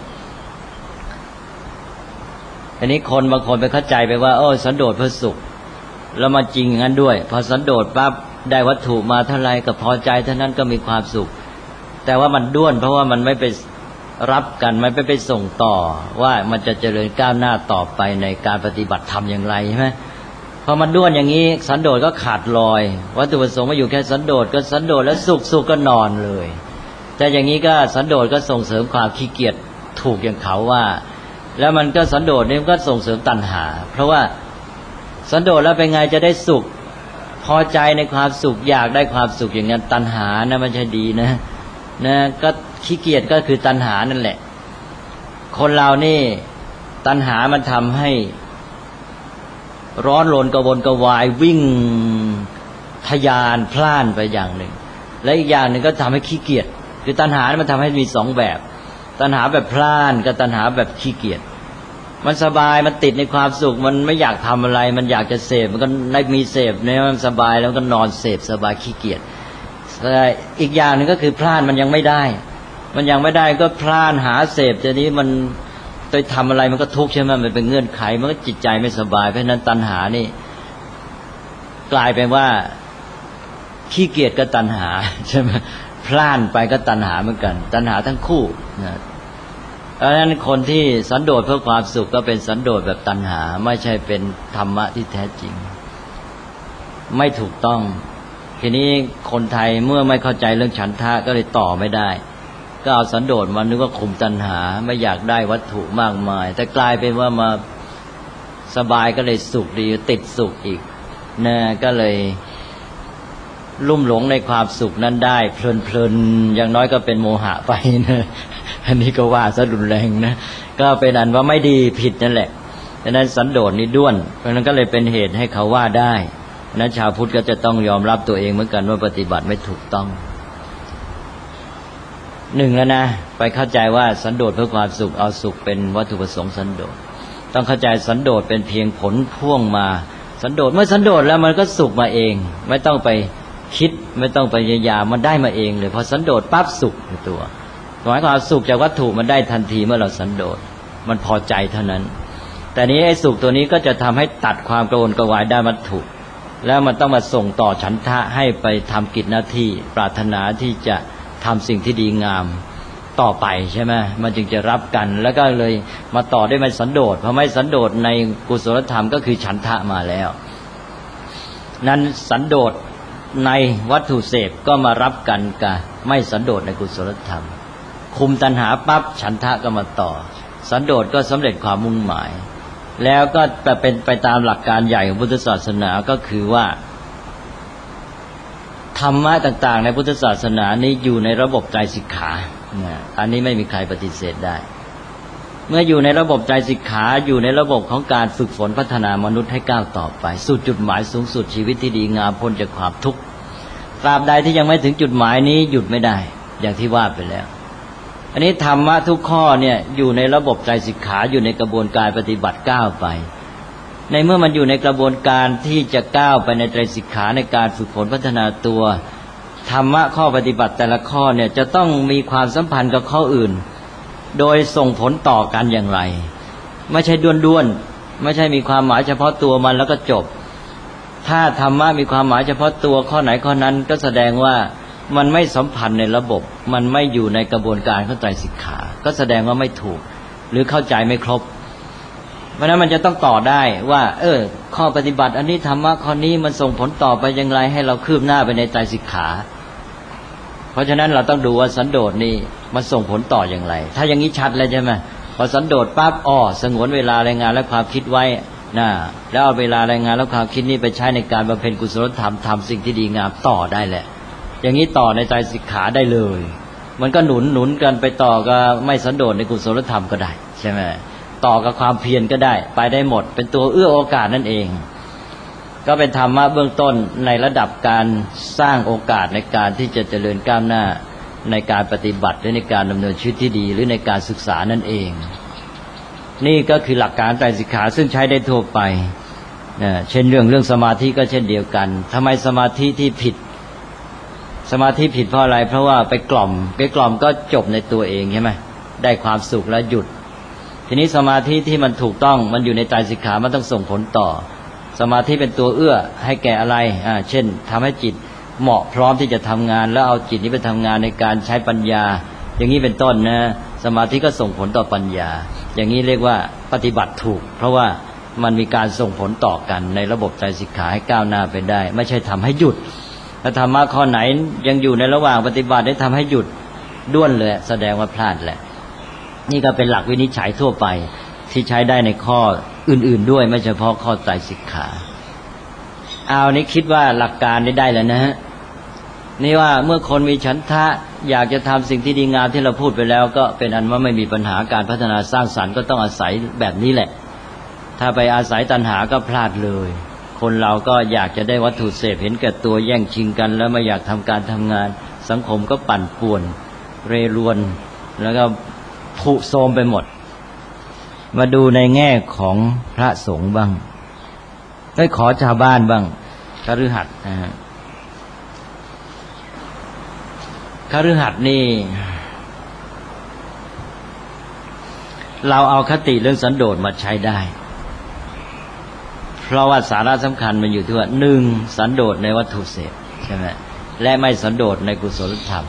ทีนี้คนบางคนไปเข้าใจไปว่าสันโดษเพื่อสุขแล้วมาจริงอย่างนั้นด้วยพอสันโดษปั๊บได้วัตถุมาเท่าไรก็พอใจเท่านั้นก็มีความสุขแต่ว่ามันด้วนเพราะว่ามันไม่ไปรับกันมันไม่ไปส่งต่อว่ามันจะเจริญก้าวหน้าต่อไปในการปฏิบัติธรรมอย่างไรใช่ไหมพอมันด้วนอย่างนี้สันโดษก็ขาดลอยวัตถุประสงค์มาอยู่แค่สันโดษก็สันโดษแล้วสุขก็นอนเลยแต่อย่างนี้ก็สันโดษก็ส่งเสริมความขี้เกียจถูกอย่างเขาว่าแล้วมันก็สันโดษนี่ก็ส่งเสริมตัณหาเพราะว่าสันโดษแล้วเป็นไงจะได้สุขพอใจในความสุขอยากได้ความสุขอย่างนั้นตัณหานะมันใช่ดีนะก็ขี้เกียจก็คือตัณหานั่นแหละคนเรานี่ตัณหามันทำให้ร้อนรนกระวนกระวายวิ่งทะยานพล่านไปอย่างหนึ่งและอีกอย่างหนึ่งก็ทำให้ขี้เกียจคือตัณหามันทำให้มีสองแบบตัณหาแบบพล่านกับตัณหาแบบขี้เกียจมันสบายมันติดในความสุขมันไม่อยากทำอะไรมันอยากจะเสพมันก็ได้มีเสพเนี่ยมันสบายแล้วก็นอนเสพสบายขี้เกียจอีกอย่างหนึ่งก็คือพล่านมันยังไม่ได้ก็พล่านหาเสพทีนี้มันไปทำอะไรมันก็ทุกข์ใช่ไหมมันเป็นเงื่อนไขมันก็จิตใจไม่สบายเพราะฉะนั้นตัณหานี่กลายเป็นว่าขี้เกียจก็ตัณหาใช่ไหมพล่านไปก็ตัณหาเหมือนกันตัณหาทั้งคู่นะเพราะฉะนั้นคนที่สันโดษเพื่อความสุขก็เป็นสันโดษแบบตัณหาไม่ใช่เป็นธรรมะที่แท้จริงไม่ถูกต้องทีนี้คนไทยเมื่อไม่เข้าใจเรื่องฉันทะก็เลยต่อไม่ได้ก็เอาสันโดษมานึกว่าคุมตัณหาไม่อยากได้วัตถุมากมายแต่กลายเป็นว่ามาสบายก็เลยสุขดีติดสุขอีกนะก็เลยลุ่มหลงในความสุขนั้นได้เพลินๆอย่างน้อยก็เป็นโมหะไปนะอันนี้ก็ว่าซะรุนแรงนะก็เป็นอันว่าไม่ดีผิดนั่นแหละดังนั้นสันโดษนี่ด้วนเพราะนั้นก็เลยเป็นเหตุให้เขาว่าได้นั้นชาวพุทธก็จะต้องยอมรับตัวเองเหมือนกันว่าปฏิบัติไม่ถูกต้องหนึ่งแล้วนะไปเข้าใจว่าสันโดษเพื่อความสุขเอาสุขเป็นวัตถุประสงค์สันโดษต้องเข้าใจสันโดษเป็นเพียงผลพ่วงมาสันโดษเมื่อสันโดษแล้วมันก็สุขมาเองไม่ต้องไปคิดไม่ต้องไปพยายามมันได้มาเองเลยพอสันโดษปั๊บสุขในตัวหมายความสุขจากวัตถุมันได้ทันทีเมื่อเราสันโดษมันพอใจเท่านั้นแต่นี้ไอ้สุขตัวนี้ก็จะทำให้ตัดความกระวนกระวายด้านวัตถุแล้วมันต้องมาส่งต่อฉันทะให้ไปทำกิจหน้าที่ปรารถนาที่จะทำสิ่งที่ดีงามต่อไปใช่ไหมมันจึงจะรับกันแล้วก็เลยมาต่อได้ไม่สันโดษเพราะไม่สันโดษในกุศลธรรมก็คือฉันทะมาแล้วนั้นสันโดษในวัตถุเสพก็มารับกันกับไม่สันโดษในกุศลธรรมคุมตัณหาปั๊บฉันทะก็มาต่อสันโดษก็สำเร็จความมุ่งหมายแล้วก็เป็นไปตามหลักการใหญ่ของพุทธศาสนาก็คือว่าธรรมะต่างๆในพุทธศาสนานี้อยู่ในระบบไตรสิกขาอันนี้ไม่มีใครปฏิเสธได้เมื่ออยู่ในระบบไตรสิกขาอยู่ในระบบของการฝึกฝนพัฒนามนุษย์ให้ก้าวต่อไปสู่จุดหมายสูงสุดชีวิตที่ดีงามพ้นจากความทุกข์ตราบใดที่ยังไม่ถึงจุดหมายนี้หยุดไม่ได้อย่างที่ว่าไปแล้วอันนี้ธรรมะทุกข้อเนี่ยอยู่ในระบบไตรสิกขาอยู่ในกระบวนการปฏิบัติก้าวไปในเมื่อมันอยู่ในกระบวนการที่จะก้าวไปในไตรสิกขาในการฝึกฝนพัฒนาตัวธรรมะข้อปฏิบัติแต่ละข้อเนี่ยจะต้องมีความสัมพันธ์กับข้ออื่นโดยส่งผลต่อกันอย่างไรไม่ใช่ด้วนๆไม่ใช่มีความหมายเฉพาะตัวมันแล้วก็จบถ้าธรรมะมีความหมายเฉพาะตัวข้อไหนข้อนั้นก็แสดงว่ามันไม่สัมพันธ์ในระบบมันไม่อยู่ในกระบวนการของไตรสิกขาก็แสดงว่าไม่ถูกหรือเข้าใจไม่ครบเพราะนั้นมันจะต้องต่อได้ว่าข้อปฏิบัติอันนี้ธรรมะข้อนี้มันส่งผลต่อไปอย่างไรให้เราคืบหน้าไปในไตรสิกขาเพราะฉะนั้นเราต้องดูว่าสันโดษนี่มันส่งผลต่ออย่างไรถ้าอย่างนี้ชัดแล้วใช่ไหมพอสันโดษปั๊บสงวนเวลาแรงงานและความคิดไว้นะแล้วเอาเวลาแรงงานและความคิดนี้ไปใช้ในการบำเพ็ญกุศลธรรมทำสิ่งที่ดีงามต่อได้แหละอย่างนี้ต่อในไตรสิกขาได้เลยมันก็หนุนกันไปต่อก็ไม่สันโดษในกุศลธรรมก็ได้ใช่ไหมต่อกับความเพียรก็ได้ไปได้หมดเป็นตัวเอื้อโอกาสนั่นเองก็เป็นธรรมะเบื้องต้นในระดับการสร้างโอกาสในการที่จะเจริญก้าวหน้าในการปฏิบัติหรือในการดำเนินชีวิตที่ดีหรือในการศึกษานั่นเองนี่ก็คือหลักการไตรสิกขาซึ่งใช้ได้ทั่วไปเช่นเรื่องสมาธิก็เช่นเดียวกันทำไมสมาธิที่ผิดสมาธิผิดเพราะอะไรเพราะว่าไปกล่อมก็จบในตัวเองใช่ไหมได้ความสุขแล้วหยุดทีนี้สมาธิที่มันถูกต้องมันอยู่ในไตรสิกขามันต้องส่งผลต่อสมาธิเป็นตัวเอื้อให้แก่อะไรเช่นทำให้จิตเหมาะพร้อมที่จะทำงานแล้วเอาจิตนี้ไปทำงานในการใช้ปัญญาอย่างนี้เป็นต้นนะสมาธิก็ส่งผลต่อปัญญาอย่างนี้เรียกว่าปฏิบัติถูกเพราะว่ามันมีการส่งผลต่อกันในระบบไตรสิกขาให้ก้าวหน้าไปได้ไม่ใช่ทำให้หยุดถ้าธรรมะข้อไหนยังอยู่ในระหว่างปฏิบัติได้ทำให้หยุดด้วนเลยแสดงว่าพลาดแหละนี่ก็เป็นหลักวินิจฉัยทั่วไปที่ใช้ได้ในข้ออื่นๆด้วยไม่เฉพาะข้อไตรสิกขานี่คิดว่าหลักการได้แล้วนะฮะนี่ว่าเมื่อคนมีฉันทะอยากจะทำสิ่งที่ดีงามที่เราพูดไปแล้วก็เป็นอันว่าไม่มีปัญหาการพัฒนาสร้างสรรค์ก็ต้องอาศัยแบบนี้แหละถ้าไปอาศัยตัณหาก็พลาดเลยคนเราก็อยากจะได้วัตถุเสพเห็นแก่ตัวแย่งชิงกันแล้วไม่อยากทำการทำงานสังคมก็ปั่นป่วนเรรวนแล้วก็ผุโทรมไปหมดมาดูในแง่ของพระสงฆ์บ้างได้ขอชาวบ้านบ้างคฤหัสถ์คฤหัสถ์นี่เราเอาคติเรื่องสันโดษมาใช้ได้เพราะว่าสาระสำคัญมันอยู่ที่ว่า1สันโดษในวัตถุเสพใช่ไหมและไม่สันโดษในกุศลธรรม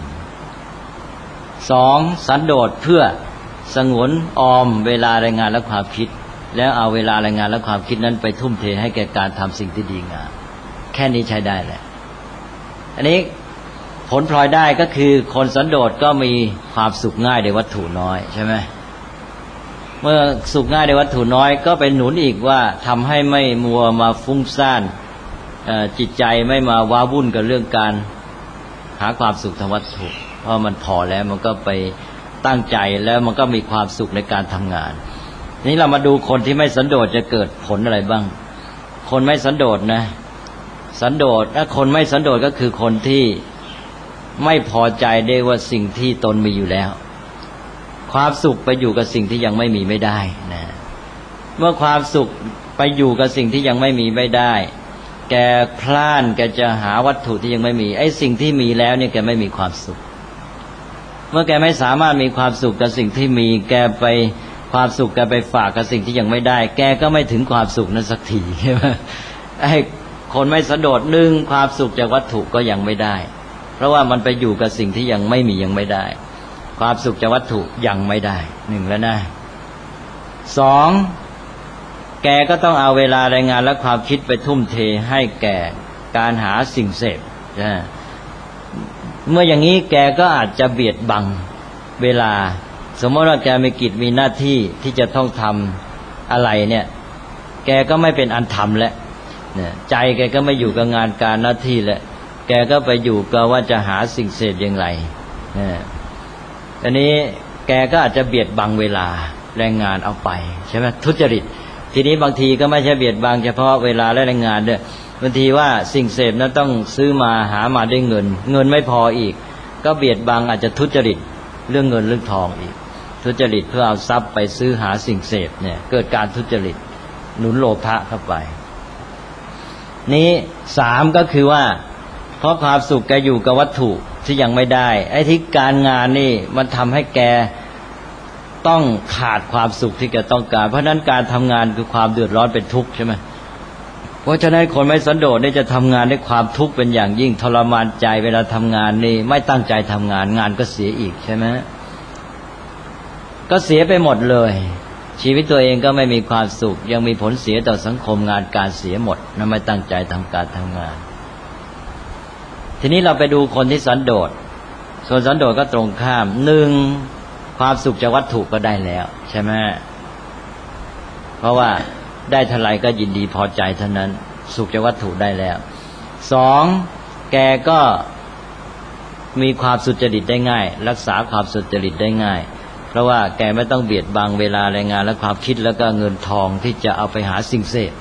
2สันโดษเพื่อสงวนออมเวลาแรงงานและความคิดแล้วเอาเวลาแรงงานและความคิดนั้นไปทุ่มเทให้แก่การทำสิ่งที่ดีงามแค่นี้ใช้ได้แหละอันนี้ผลพลอยได้ก็คือคนสันโดษก็มีความสุขง่ายในวัตถุน้อยใช่ไหมเมื่อสุขง่ายในวัตถุน้อยก็เป็นหนุนอีกว่าทำให้ไม่มัวมาฟุ้งซ่านจิตใจไม่มาว้าวุ่นกับเรื่องการหาความสุขทางวัตถุเพราะมันพอแล้วมันก็ไปตั้งใจแล้วมันก็มีความสุขในการทำงานนี้เรามาดูคนที่ไม่สันโดษจะเกิดผลอะไรบ้างคนไม่สันโดษนะสันโดษถ้าคนไม่สันโดษก็คือคนที่ไม่พอใจได้ว่าสิ่งที่ตนมีอยู่แล้วความสุขไปอยู่กับสิ่งที่ยังไม่มีไม่ได้นะเมื่อความสุขไปอยู่กับสิ่งที่ยังไม่มีไม่ได้แกพล่านแกจะหาวัตถุที่ยังไม่มีไอ้สิ่งที่มีแล้วเนี่ยแกไม่มีความสุขเมื่อแกไม่สามารถมีความสุขกับสิ่งที่มีแกไปความสุขแกไปฝากกับสิ่งที่ยังไม่ได้แกก็ไม่ถึงความสุขนั้นสักทีใช่ไหมไอ้คนไม่สันโดษความสุขจากวัตถุก็ยังไม่ได้เพราะว่ามันไปอยู่กับสิ่งที่ยังไม่มียังไม่ได้ความสุขจากวัตถุยังไม่ได้1แล้วนะ2แกก็ต้องเอาเวลาแรงงานและความคิดไปทุ่มเทให้แก่การหาสิ่งเสพเมื่ออย่างนี้แกก็อาจจะเบียดบังเวลาสมมติว่าแกมีกิจมีหน้าที่ที่จะต้องทำอะไรเนี่ยแกก็ไม่เป็นอันทำแล้วใจแกก็ไม่อยู่กับงานการหน้าที่แล้วแกก็ไปอยู่กับว่าจะหาสิ่งเสพอย่างไรอันนี้แกก็อาจจะเบียดบังเวลาแรงงานเอาไปใช่ไหมทุจริตทีนี้บางทีก็ไม่ใช่เบียดบังเฉพาะเวลาและแรงงานด้วยบางทีว่าสิ่งเสพนั้นต้องซื้อมาหามาได้เงินไม่พออีกก็เบียดบังอาจจะทุจริตเรื่องเงินเรื่องทองอีกทุจริตเพื่อเอาทรัพย์ไปซื้อหาสิ่งเสพเนี่ยเกิดการทุจริตหนุนโลภะเข้าไปนี้3ก็คือว่าเพราะความสุขแกอยู่กับวัตถุที่ยังไม่ได้ไอ้ที่การงานนี่มันทำให้แกต้องขาดความสุขที่แกต้องการเพราะนั้นการทำงานคือความเดือดร้อนเป็นทุกข์ใช่ไหมเพราะฉะนั้นคนไม่สันโดษนี่จะทำงานด้วยความทุกข์เป็นอย่างยิ่งทรมานใจเวลาทำงานนี่ไม่ตั้งใจทำงานงานก็เสียอีกใช่ไหมก็เสียไปหมดเลยชีวิตตัวเองก็ไม่มีความสุขยังมีผลเสียต่อสังคมงานการเสียหมดนั่นไม่ตั้งใจทำการทำงานทีนี้เราไปดูคนที่สันโดษส่วนสันโดษก็ตรงข้ามความสุขจากวัตถุก็ได้แล้วใช่ไหมเพราะว่าได้เท่าไรก็ยินดีพอใจเท่านั้นสุขจากวัตถุได้แล้วสองแกก็มีความสุจริตได้ง่ายรักษาความสุจริตได้ง่ายเพราะว่าแกไม่ต้องเบียดบังเวลาแรงงานและความคิดแล้วก็เงินทองที่จะเอาไปหาสิ่งเสพ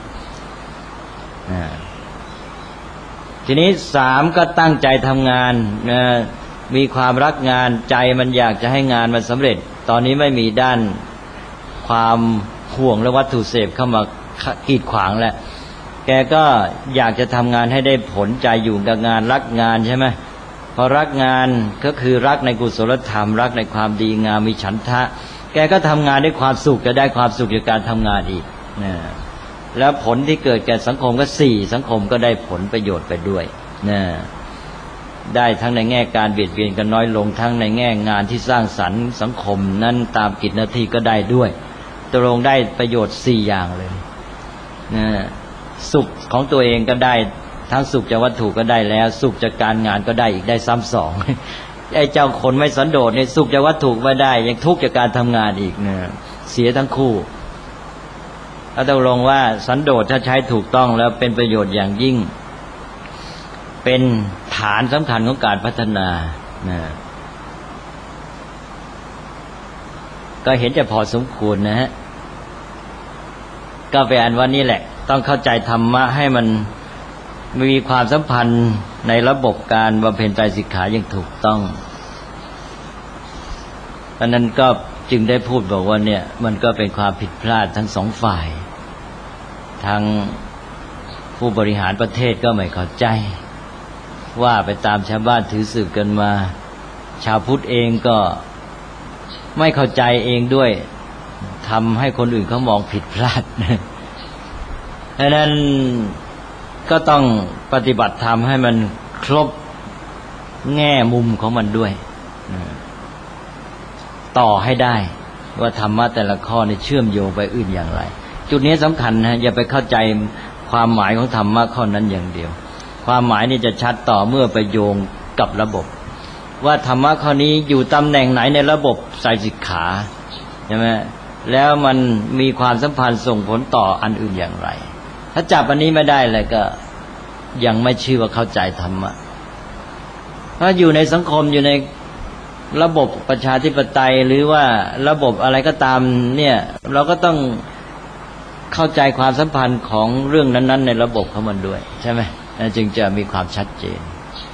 ทีนี้สามก็ตั้งใจทำงานมีความรักงานใจมันอยากจะให้งานมันสำเร็จตอนนี้ไม่มีด้านความห่วงและวัตถุเสพเข้ามากีดขวางแล้วแกก็อยากจะทำงานให้ได้ผลใจอยู่กับงานรักงานใช่ไหมพอรักงานก็คือรักในกุศลธรรมรักในความดีงามมีฉันทะแกก็ทำงานด้วยความสุขจะได้ความสุขจากการทำงานอีกนะแล้วผลที่เกิดแก่สังคมก็สี่สังคมก็ได้ผลประโยชน์ไปด้วยนะได้ทั้งในแง่การเบียดเบียนกันน้อยลงทั้งในแง่งานที่สร้างสรรค์สังคมนั้นตามกิจหน้าที่ก็ได้ด้วยตกลงได้ประโยชน์สี่อย่างเลยนะสุขของตัวเองก็ได้ทั้งสุขจากวัตถุก็ได้แล้วสุขจากการงานก็ได้อีกได้ซ้ำสองไอ้เจ้าคนไม่สันโดษเนี่ยสุขจากวัตถุไม่ได้ยังทุกข์จากการทำงานอีกเนี่ยเสียทั้งคู่แล้วตกลงว่าสันโดษถ้าใช้ถูกต้องแล้วเป็นประโยชน์อย่างยิ่งเป็นฐานสำคัญของการพัฒนานะก็เห็นจะพอสมควรนะฮะก็เป็นอันว่านี่แหละต้องเข้าใจธรรมะให้มันมีความสัมพันธ์ในระบบการบำเพ็ญไตรสิกขาอย่างถูกต้องเพราะนั้นก็จึงได้พูดบอกว่าเนี่ยมันก็เป็นความผิดพลาดทั้งสองฝ่ายทางผู้บริหารประเทศก็ไม่เข้าใจว่าไปตามชาวบ้านถือสืบกันมาชาวพุทธเองก็ไม่เข้าใจเองด้วยทำให้คนอื่นเขามองผิดพลาดดังนั้นก็ต้องปฏิบัติธรรมให้มันครบแง่มุมของมันด้วยต่อให้ได้ว่าธรรมะแต่ละข้อนี่เชื่อมโยงไปอื่นอย่างไรจุดนี้สำคัญนะอย่าไปเข้าใจความหมายของธรรมะข้อนั้นอย่างเดียวความหมายนี่จะชัดต่อเมื่อไปโยงกับระบบว่าธรรมะข้อนี้อยู่ตำแหน่งไหนในระบบไตรสิกขาใช่ไหมแล้วมันมีความสัมพันธ์ส่งผลต่ออันอื่นอย่างไรถ้าจับอันนี้ไม่ได้เลยก็ยังไม่ชื่อว่าเข้าใจธรรมะถ้าอยู่ในสังคมอยู่ในระบบประชาธิปไตยหรือว่าระบบอะไรก็ตามเนี่ยเราก็ต้องเข้าใจความสัมพันธ์ของเรื่องนั้นๆในระบบของมันด้วยใช่ไหมจึงจะมีความชัดเจน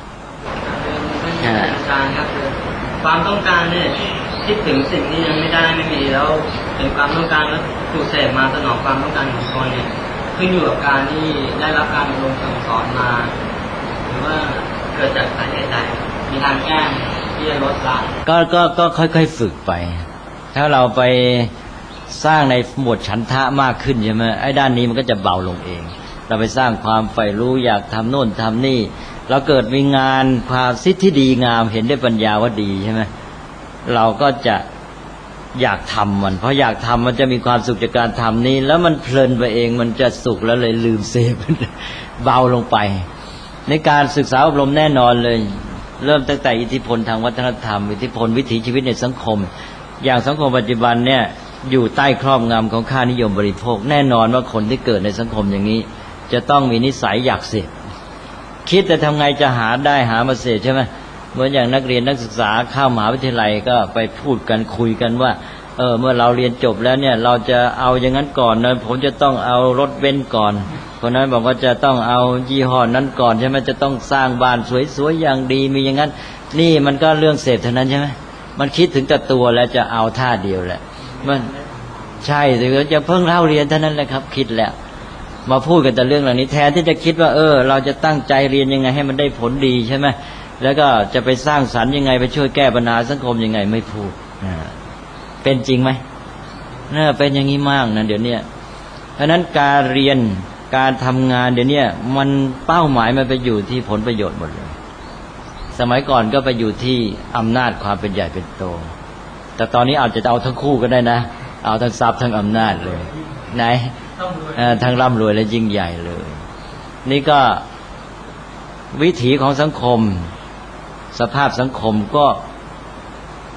อาจารย์ครับความต้องการเนี่ยคิดถึงสิ่งที่ยังไม่ได้ไม่มีแล้วเป็นความต้องการแล้วถูกเสพมาสนองความต้องการของคนเนี่ยขึ้นอยู่กับการที่ได้รับการอบรมสั่งสอนมาหรือว่าเกิดจากสาเหตุใดมีทางแก้ที่จะลดละก็ค่อยๆฝึกไปถ้าเราไปสร้างในหมวดฉันทะมากขึ้นใช่ไหมไอ้ด้านนี้มันก็จะเบาลงเองเราไปสร้างความใฝ่รู้อยากทำโน่นทำนี่เราเกิดมีงานความคิดที่ดีงามเห็นด้วยปัญญาว่าดีใช่ไหมเราก็จะอยากทำมันเพราะอยากทำมันจะมีความสุขจากการทำนี้แล้วมันเพลินไปเองมันจะสุขแล้วเลยลืมเสพเบาลงไปในการศึกษาอบรมแน่นอนเลยเริ่มตั้งแต่อิทธิพลทางวัฒนธรรมอิทธิพลวิถีชีวิตในสังคมอย่างสังคมปัจจุบันเนี่ยอยู่ใต้ครอบงำของค่านิยมบริโภคแน่นอนว่าคนที่เกิดในสังคมอย่างนี้จะต้องมีนิสัยอยากเสพคิดแต่ทำไงจะหาได้หามาเสพใช่ไหมเหมือนอย่างนักเรียนนักศึกษาเข้ามหาวิทยาลัยก็ไปพูดกันคุยกันว่าเมื่อเราเรียนจบแล้วเนี่ยเราจะเอาอย่างนั้นก่อนนะผมจะต้องเอารถเบนซ์ก่อนคนนั้นบอกว่าจะต้องเอายี่ห้อนั้นก่อนใช่ไหมจะต้องสร้างบ้านสวยๆอย่างดีมีอย่างนั้นนี่มันก็เรื่องเสพเท่านั้นใช่ไหมมันคิดถึงแต่ตัวแล้วจะเอาท่าเดียวแหละมันใช่หรือจะเพิ่งเล่าเรียนเท่านั้นแหละครับคิดแล้วมาพูดกันแต่เรื่องเหล่านี้แทนที่จะคิดว่าเราจะตั้งใจเรียนยังไงให้มันได้ผลดีใช่ไหมแล้วก็จะไปสร้างสรรค์ยังไงไปช่วยแก้ปัญหาสังคมยังไงไม่พูดเป็นจริงไหมเป็นอย่างนี้มากนะเดี๋ยวนี้เพราะนั้นการเรียนการทำงานเดี๋ยวนี้มันเป้าหมายมันไปอยู่ที่ผลประโยชน์หมดเลยสมัยก่อนก็ไปอยู่ที่อำนาจความเป็นใหญ่เป็นโตแต่ตอนนี้อาจจะเอาทั้งคู่ก็ได้นะเอาทั้งทรัพย์ทั้งอำนาจเลยไหนทั้งร่ำรวยและยิ่งใหญ่เลยนี่ก็วิถีของสังคมสภาพสังคมก็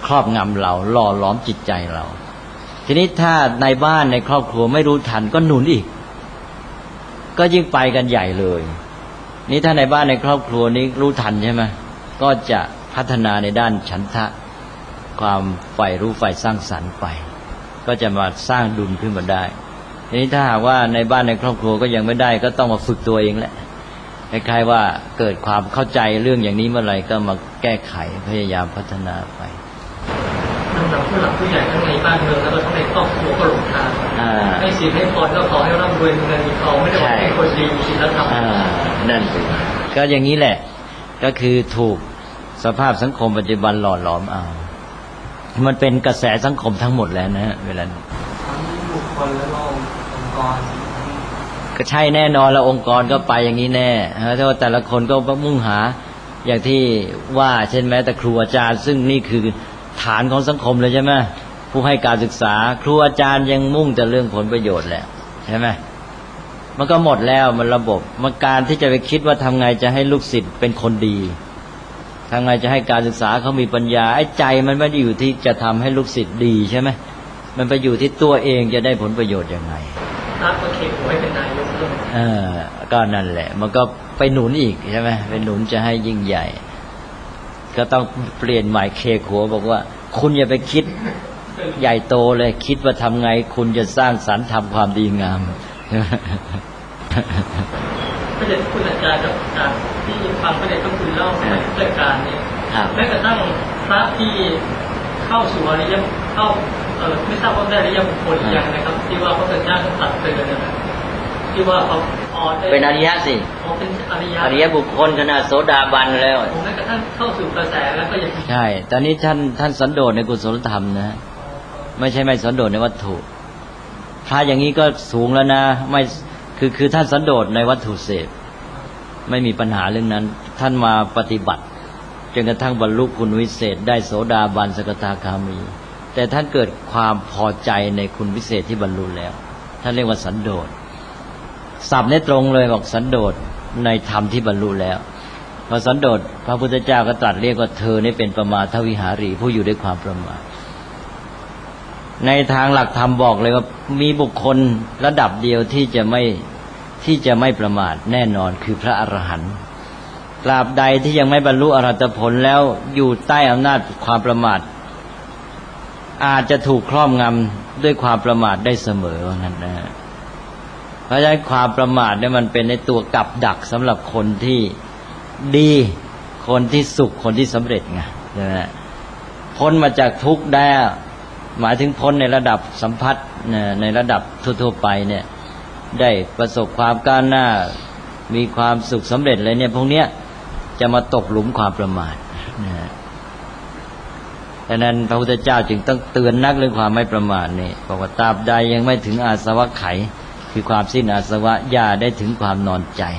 ครอบงำเราหล่อหลอมจิตใจเราทีนี้ถ้าในบ้านในครอบครัวไม่รู้ทันก็หนุนอีกก็ยิ่งไปกันใหญ่เลยนี่ถ้าในบ้านในครอบครัวนี้รู้ทันใช่ไหมก็จะพัฒนาในด้านฉันทะความใฝ่รู้ใฝ่สร้างสรรค์ไปก็จะมาสร้างดุลขึ้นมาได้ทีนี้ถ้าหากว่าในบ้านในครอบครัวก็ยังไม่ได้ก็ต้องมาฝึกตัวเองแหละคล้ายๆว่าเกิดความเข้าใจเรื่องอย่างนี้เมื่อไหร่ก็มาแก้ไขพยายามพัฒนาไปสำหรับผู้หลักผู้ใหญ่ทั้งในบ้านเมืองแล้วก็ทั้งในครอบครัวก็หลงทางให้ศีลให้พรก็ขอให้ร่ำรวยเงินมีทองไม่ได้ว่าให้คนดีมีศีลธรรมนั่นสิก็อย่างนี้แหละก็คือถูกสภาพสังคมปัจจุบันหล่อหลอมเอามันเป็นกระแสสังคมทั้งหมดแล้วนะเวลานี้ทั้งบุคคลและองค์กรก็ใช่แน่นอนแล้วองค์กรก็ไปอย่างนี้แน่แต่ว่าแต่ละคนก็มุ่งหาอย่างที่ว่าเช่นแม้แต่ครูอาจารย์ซึ่งนี่คือฐานของสังคมเลยใช่ไหมผู้ให้การศึกษาครูอาจารย์ยังมุ่งแต่เรื่องผลประโยชน์แหละใช่ไหมมันก็หมดแล้วมันระบบมันการที่จะไปคิดว่าทำไงจะให้ลูกศิษย์เป็นคนดีทำไงจะให้การศึกษาเขามีปัญญาไอ้ใจมันไม่ได้อยู่ที่จะทำให้ลูกศิษย์ดีใช่ไหมมันไปอยู่ที่ตัวเองจะได้ผลประโยชน์ยังไงถ้าก็เขตหัวให้เป็นนายกก็นั่นแหละมันก็ไปหนุนอีกใช่ไหมไปหนุนจะให้ยิ่งใหญ่ก็ต้องเปลี่ยนใหม่เคหัวบอกว่าคุณอย่าไปคิดใหญ่โตเลยคิดว่าทำไงคุณจะสร้างสรรค์ทำความดีงามพระเดชคุณอาจารย์กับการที่ฟังพระเดชต้องคุยเล่าในรายการนี้แม้กระทั่งพระที่เข้าสู่อริยเข้าไม่ทราบว่าได้อริยบุคคลอย่างนะครับที่ว่าพระพุทธเจ้าท่านตรัสเตือนนะครับที่ว่าเขาเป็นอริยะสิเป็นอริยบุคคลขนาดโสดาบันแล้วแม้กระทั่งเข้าสู่กระแสแล้วก็ยังใช่ตอนนี้ท่านสันโดษในกุศลธรรมนะไม่ใช่ไม่สันโดษในวัตถุพระอย่างนี้ก็สูงแล้วนะไม่คือท่านสันโดษในวัตถุเสพไม่มีปัญหาเรื่องนั้นท่านมาปฏิบัติจนกระทั่งบรรลุคุณวิเศษได้โสดาบันสกทาคามีแต่ท่านเกิดความพอใจในคุณวิเศษที่บรรลุแล้วท่านเรียกว่าสันโดษศัพท์นี้ตรงเลยบอกสันโดษในธรรมที่บรรลุแล้วพอสันโดษพระพุทธเจ้าก็ตรัสเรียกว่าเธอนี่เป็นประมาทวิหารีผู้อยู่ด้วยความประมาทในทางหลักธรรมบอกเลยว่ามีบุคคลระดับเดียวที่จะไม่ประมาทแน่นอนคือพระอรหันต์ตราบใดที่ยังไม่บรรลุอรหัตผลแล้วอยู่ใต้อำนาจความประมาทอาจจะถูกครอบงำด้วยความประมาทได้เสมอว่างั้นนะเพราะฉะนั้นความประมาทเนี่ยมันเป็นในตัวกับดักสำหรับคนที่ดีคนที่สุขคนที่สำเร็จไงนะพ้นมาจากทุกข์ได้หมายถึงพ้นในระดับสัมผัสในระดับทั่วๆไปเนี่ยได้ประสบความก้าวหน้ามีความสุขสำเร็จเลยเนี่ยพวกเนี้ยจะมาตกหลุมความประมาทนะดังนั้นพระพุทธเจ้าจึงต้องเตือนนักเรื่องความไม่ประมาทนี่บอกว่าตราบใดยังไม่ถึงอาสวะไขคือความสิ้นอาสวะอย่าได้ถึงความนอนใจ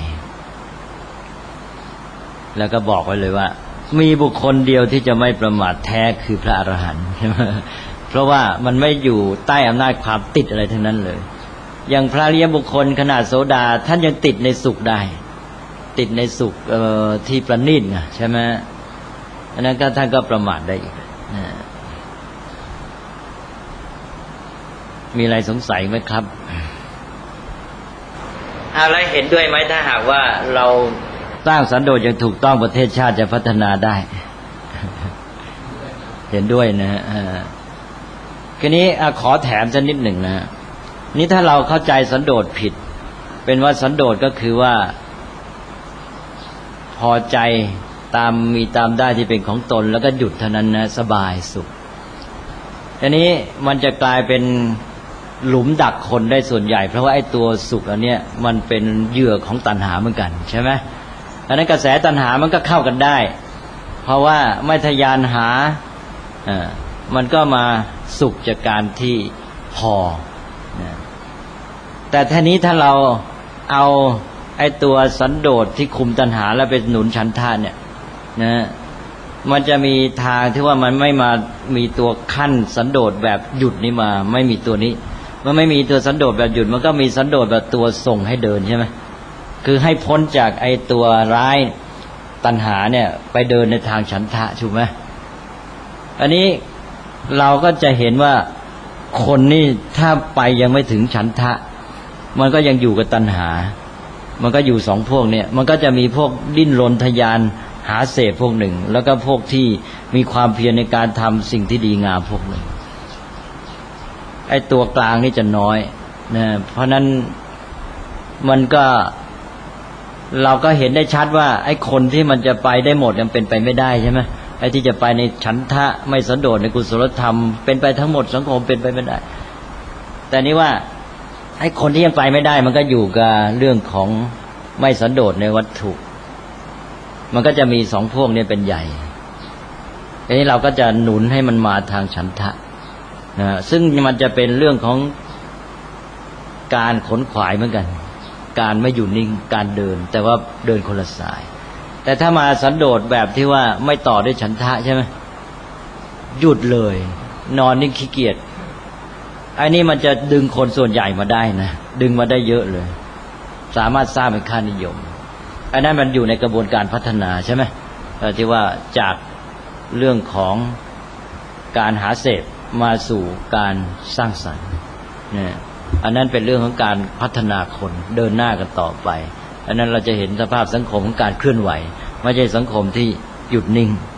แล้วก็บอกไว้เลยว่ามีบุคคลเดียวที่จะไม่ประมาทแท้คือพระอรหันต์เพราะว่ามันไม่อยู่ใต้อำนาจความติดอะไรทั้งนั้นเลยอย่างพระอริยบุคคลขนาดโสดาท่านยังติดในสุขได้ติดในสุขที่ประณีตไงใช่ไหมอันนั้นก็ท่านก็ประมาทได้อีกมีอะไรสงสัยไหมครับอะไรเห็นด้วยไหมถ้าหากว่าเราสร้างสันโดษอย่างถูกต้องประเทศชาติจะพัฒนาได้เห็นด้วยนะทีนี้ขอแถมสักนิดหนึ่งนะนี่ถ้าเราเข้าใจสันโดษผิดเป็นว่าสันโดษก็คือว่าพอใจมีตามได้ที่เป็นของตนแล้วก็หยุดเท่านั้นนะสบายสุขทีนี้มันจะกลายเป็นหลุมดักคนได้ส่วนใหญ่เพราะว่าไอ้ตัวสุขอันเนี้ยมันเป็นเหยื่อของตัณหาเหมือนกันใช่ไหมอันนั้นกระแสตัณหามันก็เข้ากันได้เพราะว่าไม่ทะยานหามันก็มาสุขจากการที่พอแต่ทีนี้ถ้าเราเอาไอ้ตัวสันโดษที่คุมตัณหาแล้วไปหนุนฉันทะเนี่ยนะมันจะมีทางที่ว่ามันไม่มามีตัวขั้นสันโดษแบบหยุดนี่มาไม่มีตัวนี้มันไม่มีตัวสันโดษแบบหยุดมันก็มีสันโดษแบบตัวส่งให้เดินใช่ไหมคือให้พ้นจากไอ้ตัวร้ายตัณหาเนี่ยไปเดินในทางฉันทะถูกไหมอันนี้เราก็จะเห็นว่าคนนี่ถ้าไปยังไม่ถึงฉันทะมันก็ยังอยู่กับตัณหามันก็อยู่สองพวกเนี่ยมันก็จะมีพวกดิ้นรนทยานหาเสพพวกหนึ่งแล้วก็พวกที่มีความเพียรในการทำสิ่งที่ดีงามพวกหนึ่งไอ้ตัวกลางนี่จะน้อยนะเพราะนั้นมันก็เราก็เห็นได้ชัดว่าไอ้คนที่มันจะไปได้หมดมันเป็นไปไม่ได้ใช่ไหมไอ้ที่จะไปในฉันทะไม่สันโดษในกุศลธรรมเป็นไปทั้งหมดสังคมเป็นไปไม่ได้แต่นี่ว่าไอ้คนที่ยังไปไม่ได้มันก็อยู่กับเรื่องของไม่สันโดษในวัตถุมันก็จะมีสองพวกนี้เป็นใหญ่ทีนี้เราก็จะหนุนให้มันมาทางฉันทะนะซึ่งมันจะเป็นเรื่องของการขนขวายเหมือนกันการไม่อยู่นิ่งการเดินแต่ว่าเดินคนละสายแต่ถ้ามาสันโดษแบบที่ว่าไม่ต่อด้วยฉันทะใช่ไหมหยุดเลยนอนนิ่งขี้เกียจไอ้นี่มันจะดึงคนส่วนใหญ่มาได้นะดึงมาได้เยอะเลยสามารถสร้างเป็นค่านิยมอันนั้นมันอยู่ในกระบวนการพัฒนาใช่ไหมที่ว่าจากเรื่องของการหาเสพมาสู่การสร้างสรรค์เนี่ยอันนั้นเป็นเรื่องของการพัฒนาคนเดินหน้ากันต่อไปอันนั้นเราจะเห็นสภาพสังคมของการเคลื่อนไหวไม่ใช่สังคมที่หยุดนิ่ง